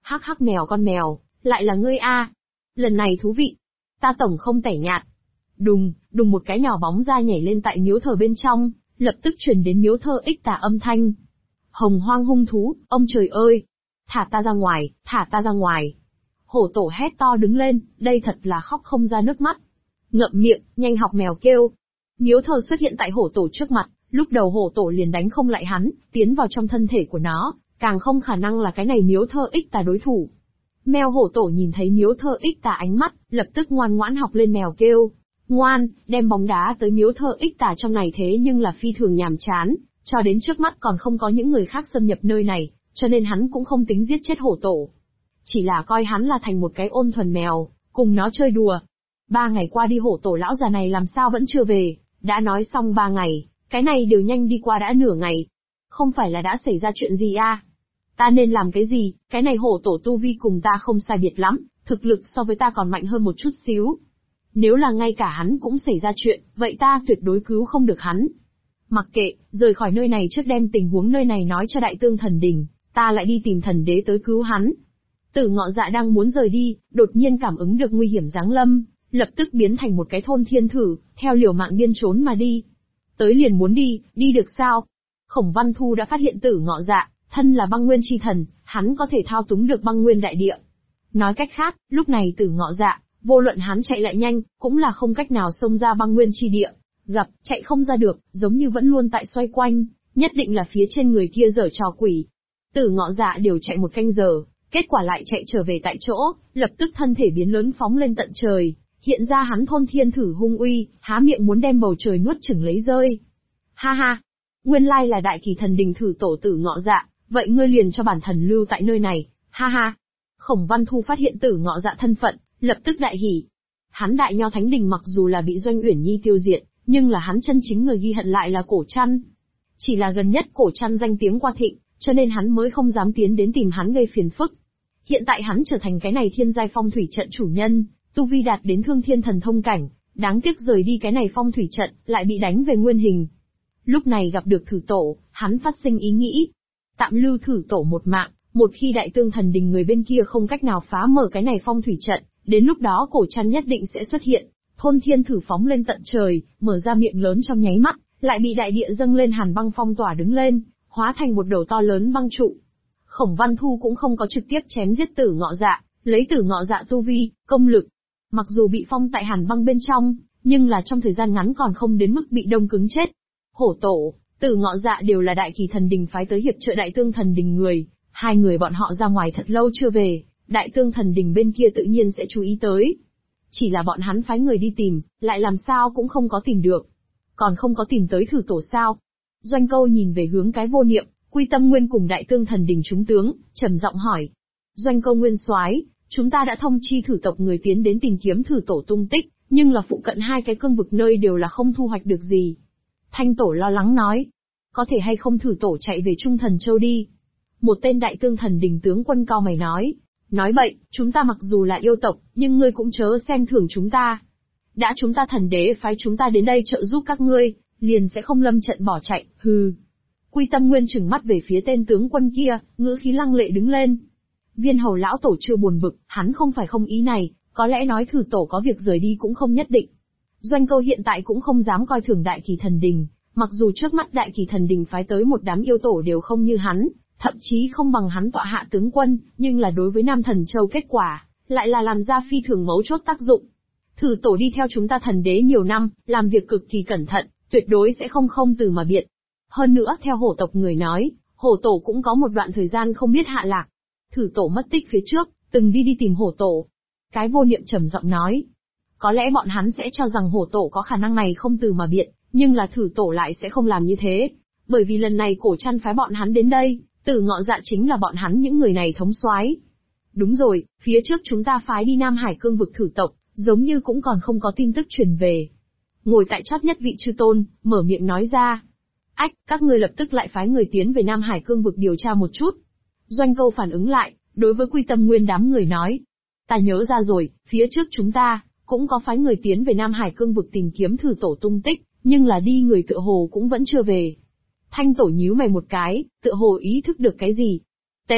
Hắc hắc mèo con mèo, lại là ngươi a. Lần này thú vị. Ta tổng không tẻ nhạt. Đùng, đùng một cái nhỏ bóng ra nhảy lên tại miếu thờ bên trong, lập tức truyền đến miếu thờ ích tà âm thanh. Hồng hoang hung thú, ông trời ơi! Thả ta ra ngoài, thả ta ra ngoài. Hổ tổ hét to đứng lên, đây thật là khóc không ra nước mắt. Ngậm miệng, nhanh học mèo kêu. Miếu thờ xuất hiện tại hổ tổ trước mặt, lúc đầu hổ tổ liền đánh không lại hắn, tiến vào trong thân thể của nó, càng không khả năng là cái này miếu thờ ích tà đối thủ. Mèo hổ tổ nhìn thấy miếu thờ ích tà ánh mắt, lập tức ngoan ngoãn học lên mèo kêu. Ngoan, đem bóng đá tới miếu thờ ích tà trong này thế nhưng là phi thường nhàm chán, cho đến trước mắt còn không có những người khác xâm nhập nơi này, cho nên hắn cũng không tính giết chết hổ tổ. Chỉ là coi hắn là thành một cái ôn thuần mèo, cùng nó chơi đùa. 3 ngày qua đi hổ tổ lão già này làm sao vẫn chưa về, đã nói xong 3 ngày, cái này đều nhanh đi qua đã nửa ngày. Không phải là đã xảy ra chuyện gì à? Ta nên làm cái gì, cái này hổ tổ tu vi cùng ta không sai biệt lắm, thực lực so với ta còn mạnh hơn một chút xíu. Nếu là ngay cả hắn cũng xảy ra chuyện, vậy ta tuyệt đối cứu không được hắn. Mặc kệ, rời khỏi nơi này trước đem tình huống nơi này nói cho Đại Tương Thần Đình, ta lại đi tìm thần đế tới cứu hắn. Tử Ngọ Dạ đang muốn rời đi, đột nhiên cảm ứng được nguy hiểm giáng lâm, lập tức biến thành một cái thôn thiên thử, theo liều mạng điên trốn mà đi. Tới liền muốn đi, đi được sao? Khổng Văn Thu đã phát hiện Tử Ngọ Dạ, thân là băng nguyên chi thần, hắn có thể thao túng được băng nguyên đại địa. Nói cách khác, lúc này Tử Ngọ Dạ, vô luận hắn chạy lại nhanh, cũng là không cách nào xông ra băng nguyên chi địa. Gặp, chạy không ra được, giống như vẫn luôn tại xoay quanh, nhất định là phía trên người kia giở trò quỷ. Tử Ngọ Dạ đều chạy 1 canh giờ, kết quả lại chạy trở về tại chỗ, lập tức thân thể biến lớn phóng lên tận trời, hiện ra hắn thôn thiên thử hung uy, há miệng muốn đem bầu trời nuốt chửng lấy rơi. Ha ha, nguyên lai là Đại Kỳ Thần Đình thử tổ Tử Ngọ Dạ, vậy ngươi liền cho bản thần lưu tại nơi này, ha ha. Khổng Văn Thu phát hiện Tử Ngọ Dạ thân phận, lập tức đại hỉ. Hắn Đại Nho Thánh Đình mặc dù là bị Doanh Uyển Nhi tiêu diệt, nhưng là hắn chân chính người ghi hận lại là Cổ Trăn. Chỉ là gần nhất Cổ Trăn danh tiếng qua thịnh, cho nên hắn mới không dám tiến đến tìm hắn gây phiền phức. Hiện tại hắn trở thành cái này thiên giai phong thủy trận chủ nhân, tu vi đạt đến thương thiên thần thông cảnh, đáng tiếc rời đi cái này phong thủy trận, lại bị đánh về nguyên hình. Lúc này gặp được thử tổ, hắn phát sinh ý nghĩ. Tạm lưu thử tổ một mạng, một khi Đại Tương Thần Đình người bên kia không cách nào phá mở cái này phong thủy trận, đến lúc đó Cổ Trăn nhất định sẽ xuất hiện. Thôn thiên thử phóng lên tận trời, mở ra miệng lớn trong nháy mắt, lại bị đại địa dâng lên hàn băng phong tỏa đứng lên, hóa thành một đầu to lớn băng trụ. Khổng Văn Thu cũng không có trực tiếp chém giết Tử Ngọ Dạ, lấy Tử Ngọ Dạ tu vi, công lực. Mặc dù bị phong tại hàn băng bên trong, nhưng là trong thời gian ngắn còn không đến mức bị đông cứng chết. Hổ tổ, Tử Ngọ Dạ đều là Đại Kỳ Thần Đình phái tới hiệp trợ Đại Tương Thần Đình người, 2 người bọn họ ra ngoài thật lâu chưa về, Đại Tương Thần Đình bên kia tự nhiên sẽ chú ý tới. Chỉ là bọn hắn phái người đi tìm, lại làm sao cũng không có tìm được. Còn không có tìm tới thử tổ sao? Doanh Câu nhìn về hướng cái vô niệm, Quy Tâm Nguyên cùng Đại Tương Thần Đình chúng tướng, trầm giọng hỏi. Doanh Câu Nguyên soái, chúng ta đã thông chi thử tộc người tiến đến tìm kiếm thử tổ tung tích, nhưng là phụ cận 2 cái cương vực nơi đều là không thu hoạch được gì. Thanh Tổ lo lắng nói. Có thể hay không thử tổ chạy về Trung Thần Châu đi? Một tên Đại Tương Thần Đình tướng quân cao mày nói. Nói bậy, chúng ta mặc dù là yêu tộc, nhưng ngươi cũng chớ xem thường chúng ta. Đã chúng ta thần đế phái chúng ta đến đây trợ giúp các ngươi, liền sẽ không lâm trận bỏ chạy, hừ. Quy Tâm Nguyên trừng mắt về phía tên tướng quân kia, ngữ khí lăng lệ đứng lên. Viên Hầu lão tổ chưa buồn bực, hắn không phải không ý này, có lẽ nói thử tổ có việc rời đi cũng không nhất định. Doanh Câu hiện tại cũng không dám coi thường Đại Kỳ Thần Đình, mặc dù trước mắt Đại Kỳ Thần Đình phái tới một đám yêu tổ đều không như hắn, thậm chí không bằng hắn tọa hạ tướng quân, nhưng là đối với Nam Thần Châu kết quả, lại là làm ra phi thường mấu chốt tác dụng. Thử tổ đi theo chúng ta thần đế nhiều năm, làm việc cực kỳ cẩn thận, tuyệt đối sẽ không từ mà biệt. Hơn nữa theo hổ tộc người nói, hổ tổ cũng có một đoạn thời gian không biết hạ lạc. Thử tổ mất tích phía trước, từng đi tìm hổ tổ. Cái vô niệm trầm giọng nói. Có lẽ bọn hắn sẽ cho rằng hổ tổ có khả năng này không từ mà biệt, nhưng là thử tổ lại sẽ không làm như thế. Bởi vì lần này Cổ Trăn phái bọn hắn đến đây, Tử Ngọ Dạ chính là bọn hắn những người này thống soái. Đúng rồi, phía trước chúng ta phái đi Nam Hải cương vực thử tộc, giống như cũng còn không có tin tức truyền về. Ngồi tại chót nhất vị chư tôn, mở miệng nói ra. Ách, các ngươi lập tức lại phái người tiến về Nam Hải cương vực điều tra một chút. Doanh Câu phản ứng lại, đối với Quy Tâm Nguyên đám người nói. Ta nhớ ra rồi, phía trước chúng ta, cũng có phái người tiến về Nam Hải cương vực tìm kiếm thử tổ tung tích, nhưng là đi người tựa hồ cũng vẫn chưa về. Thanh Tổ nhíu mày một cái, tựa hồ ý thức được cái gì.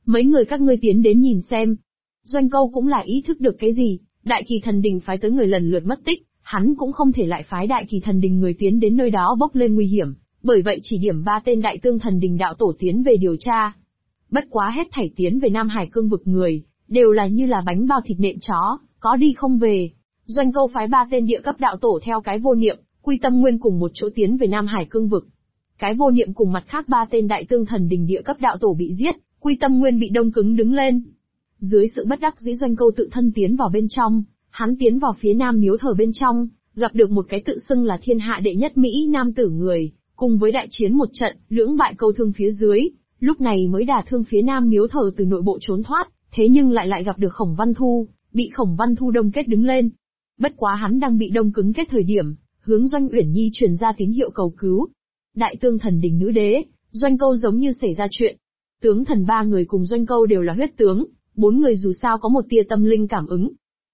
Mấy người các ngươi tiến đến nhìn xem. Doanh Câu cũng là ý thức được cái gì, Đại Kỳ Thần Đình phái tới người lần lượt mất tích, hắn cũng không thể lại phái Đại Kỳ Thần Đình người tiến đến nơi đó bốc lên nguy hiểm, bởi vậy chỉ điểm 3 tên Đại Tương Thần Đình đạo tổ tiến về điều tra. Bất quá hết thảy tiến về Nam Hải cương vực người, đều là như là bánh bao thịt nện chó, có đi không về. Doanh Câu phái 3 tên địa cấp đạo tổ theo cái vô niệm, Quy Tâm Nguyên cùng một chỗ tiến về Nam Hải cương vực. Cái vô niệm cùng mặt khác 3 tên Đại Tương Thần Đình địa cấp đạo tổ bị giết, Quy Tâm Nguyên bị đông cứng đứng lên. Dưới sự bất đắc dĩ Doanh Câu tự thân tiến vào bên trong, hắn tiến vào phía nam miếu thờ bên trong, gặp được một cái tự xưng là thiên hạ đệ nhất Mỹ nam tử người, cùng với đại chiến một trận, lưỡng bại câu thương phía dưới, lúc này mới đả thương phía nam miếu thờ từ nội bộ trốn thoát, thế nhưng lại gặp được Khổng Văn Thu, bị Khổng Văn Thu đông kết đứng lên. Bất quá hắn đang bị đông cứng kết thời điểm, hướng Doanh Uyển Nhi truyền ra tín hiệu cầu cứu. Đại Tương Thần Đình nữ đế, Doanh Câu giống như xảy ra chuyện. Tướng thần 3 người cùng Doanh Câu đều là huyết tướng, 4 người dù sao có một tia tâm linh cảm ứng.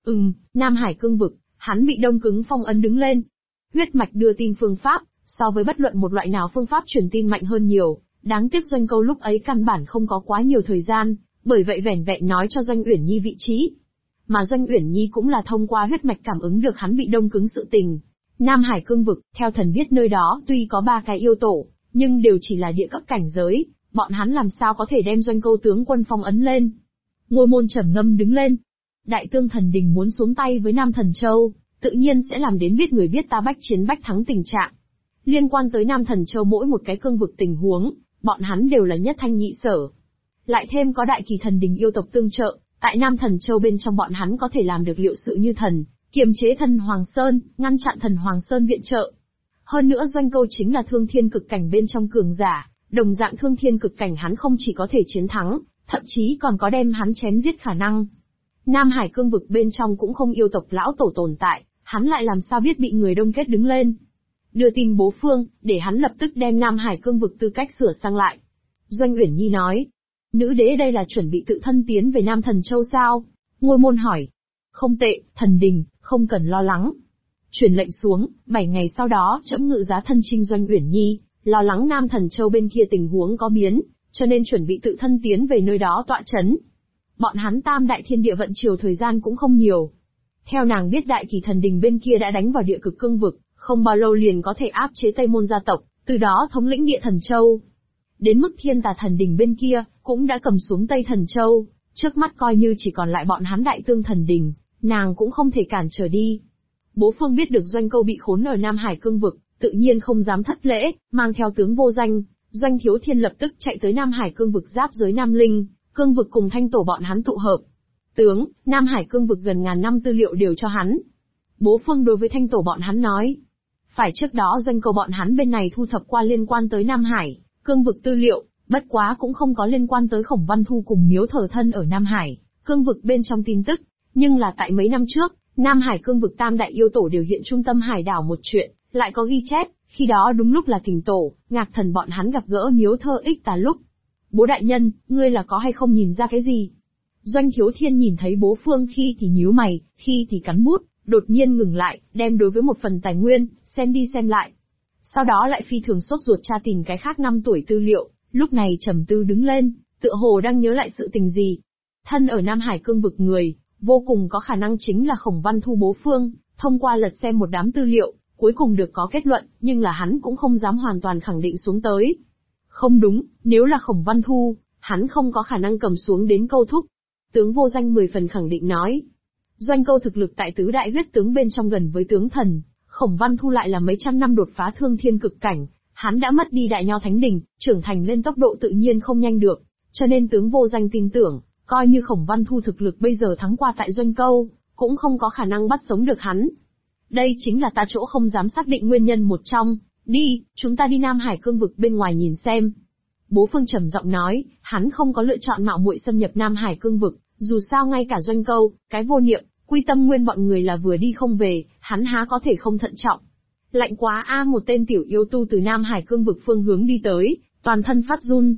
Nam Hải cương vực, hắn bị đông cứng phong ấn đứng lên. Huyết mạch đưa tin phương pháp, so với bất luận một loại nào phương pháp truyền tin mạnh hơn nhiều, đáng tiếc Doanh Câu lúc ấy căn bản không có quá nhiều thời gian, bởi vậy vẻn vẹn nói cho Doanh Uyển Nhi vị trí. Mà Doanh Uyển Nhi cũng là thông qua huyết mạch cảm ứng được hắn bị đông cứng sự tình. Nam Hải cương vực, theo thần biết nơi đó tuy có 3 cái yêu tổ, nhưng đều chỉ là địa cấp cảnh giới, bọn hắn làm sao có thể đem Doanh Câu tướng quân phong ấn lên. Ngôi môn trầm ngâm đứng lên. Đại Tương Thần Đình muốn xuống tay với Nam Thần Châu, tự nhiên sẽ làm đến biết người biết ta bách chiến bách thắng tình trạng. Liên quan tới Nam Thần Châu mỗi một cái cương vực tình huống, bọn hắn đều là nhất thanh nhị sở. Lại thêm có Đại Kỳ Thần Đình yêu tộc tương trợ, tại Nam Thần Châu bên trong bọn hắn có thể làm được liệu sự như thần, kiềm chế Thần Hoàng Sơn, ngăn chặn Thần Hoàng Sơn viện trợ. Hơn nữa Doanh Câu chính là thương thiên cực cảnh bên trong cường giả, đồng dạng thương thiên cực cảnh hắn không chỉ có thể chiến thắng, thậm chí còn có đem hắn chém giết khả năng. Nam Hải cương vực bên trong cũng không yêu tộc lão tổ tồn tại, hắn lại làm sao biết bị người đông kết đứng lên. Đưa tin bố phương, để hắn lập tức đem Nam Hải cương vực tư cách sửa sang lại. Doanh Uyển Nhi nói, nữ đế đây là chuẩn bị tự thân tiến về Nam Thần Châu sao? Ngôi môn hỏi. Không tệ, thần đình, không cần lo lắng. Truyền lệnh xuống, 7 ngày sau đó trẫm ngự giá thân chinh Doanh Uyển Nhi, lo lắng Nam Thần Châu bên kia tình huống có biến, cho nên chuẩn bị tự thân tiến về nơi đó tọa chấn. Bọn hắn Tam Đại Thiên Địa vận chiều thời gian cũng không nhiều. Theo nàng biết Đại Kỳ Thần Đình bên kia đã đánh vào địa cực cương vực, không bao lâu liền có thể áp chế Tây Môn gia tộc, từ đó thống lĩnh Địa Thần Châu. Đến mức Thiên Tà Thần Đình bên kia, cũng đã cầm xuống Tây Thần Châu, trước mắt coi như chỉ còn lại bọn hắn Đại Tương Thần Đình, nàng cũng không thể cản trở đi. Bố Phương biết được Doanh Câu bị khốn ở Nam Hải cương vực, tự nhiên không dám thất lễ, mang theo tướng Vô Danh, Doanh Thiếu Thiên lập tức chạy tới Nam Hải cương vực giáp giới Nam Linh, cương vực cùng Thanh Tổ bọn hắn tụ hợp. Tướng, Nam Hải cương vực gần ngàn năm tư liệu đều cho hắn. Bố Phương đối với Thanh Tổ bọn hắn nói. Phải trước đó Doanh Câu bọn hắn bên này thu thập qua liên quan tới Nam Hải cương vực tư liệu, bất quá cũng không có liên quan tới Khổng Văn Thu cùng miếu thờ thân ở Nam Hải cương vực bên trong tin tức, nhưng là tại mấy năm trước, Nam Hải cương vực Tam Đại yêu tổ đều hiện trung tâm hải đảo một chuyện, lại có ghi chép, khi đó đúng lúc là Thỉnh Tổ, Ngạc Thần bọn hắn gặp gỡ miếu thơ Ích Tà lúc. Bố đại nhân, ngươi là có hay không nhìn ra cái gì? Doanh Thiếu Thiên nhìn thấy Bố Phương khi thì nhíu mày, khi thì cắn bút, đột nhiên ngừng lại, đem đối với một phần tài nguyên, xem đi xem lại. Sau đó lại phi thường sốt ruột tra tìm cái khác 5 tuổi tư liệu, lúc này trầm tư đứng lên, tựa hồ đang nhớ lại sự tình gì. Thân ở Nam Hải cương vực người, vô cùng có khả năng chính là Khổng Văn Thu Bố Phương, thông qua lật xem một đám tư liệu, cuối cùng được có kết luận, nhưng là hắn cũng không dám hoàn toàn khẳng định xuống tới. Không đúng, nếu là Khổng Văn Thu, hắn không có khả năng cầm xuống đến Câu thúc. Tướng Vô Danh 10 phần khẳng định nói. Doanh Câu thực lực tại tứ đại huyết tướng bên trong gần với tướng thần, Khổng Văn Thu lại là mấy trăm năm đột phá thương thiên cực cảnh, hắn đã mất đi đại nho thánh đỉnh, trưởng thành lên tốc độ tự nhiên không nhanh được, cho nên tướng Vô Danh tin tưởng, coi như Khổng Văn Thu thực lực bây giờ thắng qua tại Doanh Câu, cũng không có khả năng bắt sống được hắn. Đây chính là ta chỗ không dám xác định nguyên nhân một trong. Đi, chúng ta đi Nam Hải cương vực bên ngoài nhìn xem. Bố Phương trầm giọng nói, hắn không có lựa chọn mạo muội xâm nhập Nam Hải cương vực, dù sao ngay cả Doanh Câu, cái vô niệm, Quy Tâm Nguyên bọn người là vừa đi không về, hắn há có thể không thận trọng. Lạnh quá a, một tên tiểu yêu tu từ Nam Hải cương vực phương hướng đi tới, toàn thân phát run.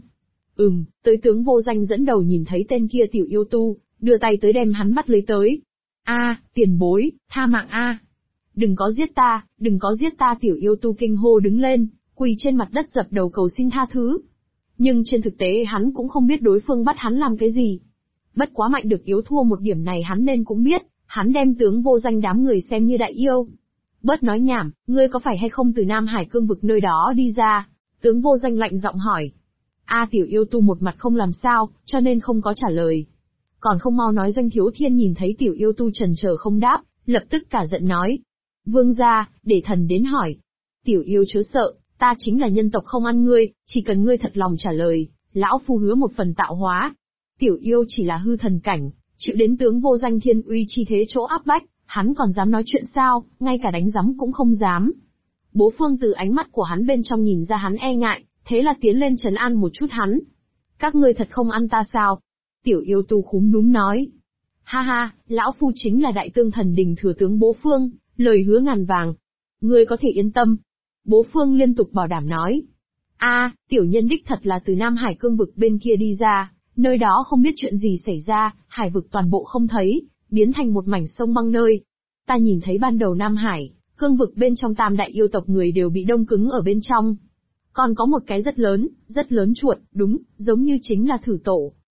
Tới tướng Vô Danh dẫn đầu nhìn thấy tên kia tiểu yêu tu, đưa tay tới đem hắn bắt lấy tới. Tiền bối, tha mạng a. Đừng có giết ta tiểu yêu tu kinh hô đứng lên, quỳ trên mặt đất dập đầu cầu xin tha thứ. Nhưng trên thực tế hắn cũng không biết đối phương bắt hắn làm cái gì. Bất quá mạnh được yếu thua một điểm này hắn nên cũng biết, hắn đem tướng vô danh đám người xem như đại yêu. Bớt nói nhảm, ngươi có phải hay không từ Nam Hải cương vực nơi đó đi ra? Tướng vô danh lạnh giọng hỏi. Tiểu yêu tu một mặt không làm sao, cho nên không có trả lời. Còn không mau nói. Doanh Thiếu Thiên nhìn thấy tiểu yêu tu chần chờ không đáp, lập tức cả giận nói. Vương gia, để thần đến hỏi. Tiểu yêu chớ sợ, ta chính là nhân tộc không ăn ngươi, chỉ cần ngươi thật lòng trả lời, lão phu hứa một phần tạo hóa. Tiểu yêu chỉ là hư thần cảnh, chịu đến tướng vô danh thiên uy chi thế chỗ áp bách, hắn còn dám nói chuyện sao, ngay cả đánh giấm cũng không dám. Bố Phương từ ánh mắt của hắn bên trong nhìn ra hắn e ngại, thế là tiến lên trấn an một chút hắn. Các ngươi thật không ăn ta sao? Tiểu yêu tu khúm núm nói. Ha ha, lão phu chính là đại tương thần đình thừa tướng Bố Phương, lời hứa ngàn vàng. Ngươi có thể yên tâm. Bố Phương liên tục bảo đảm nói. Tiểu nhân đích thật là từ Nam Hải cương vực bên kia đi ra, nơi đó không biết chuyện gì xảy ra, hải vực toàn bộ không thấy, biến thành một mảnh sông băng nơi. Ta nhìn thấy ban đầu Nam Hải, cương vực bên trong tam đại yêu tộc người đều bị đông cứng ở bên trong. Còn có một cái rất lớn chuột, đúng, giống như chính là thử tổ.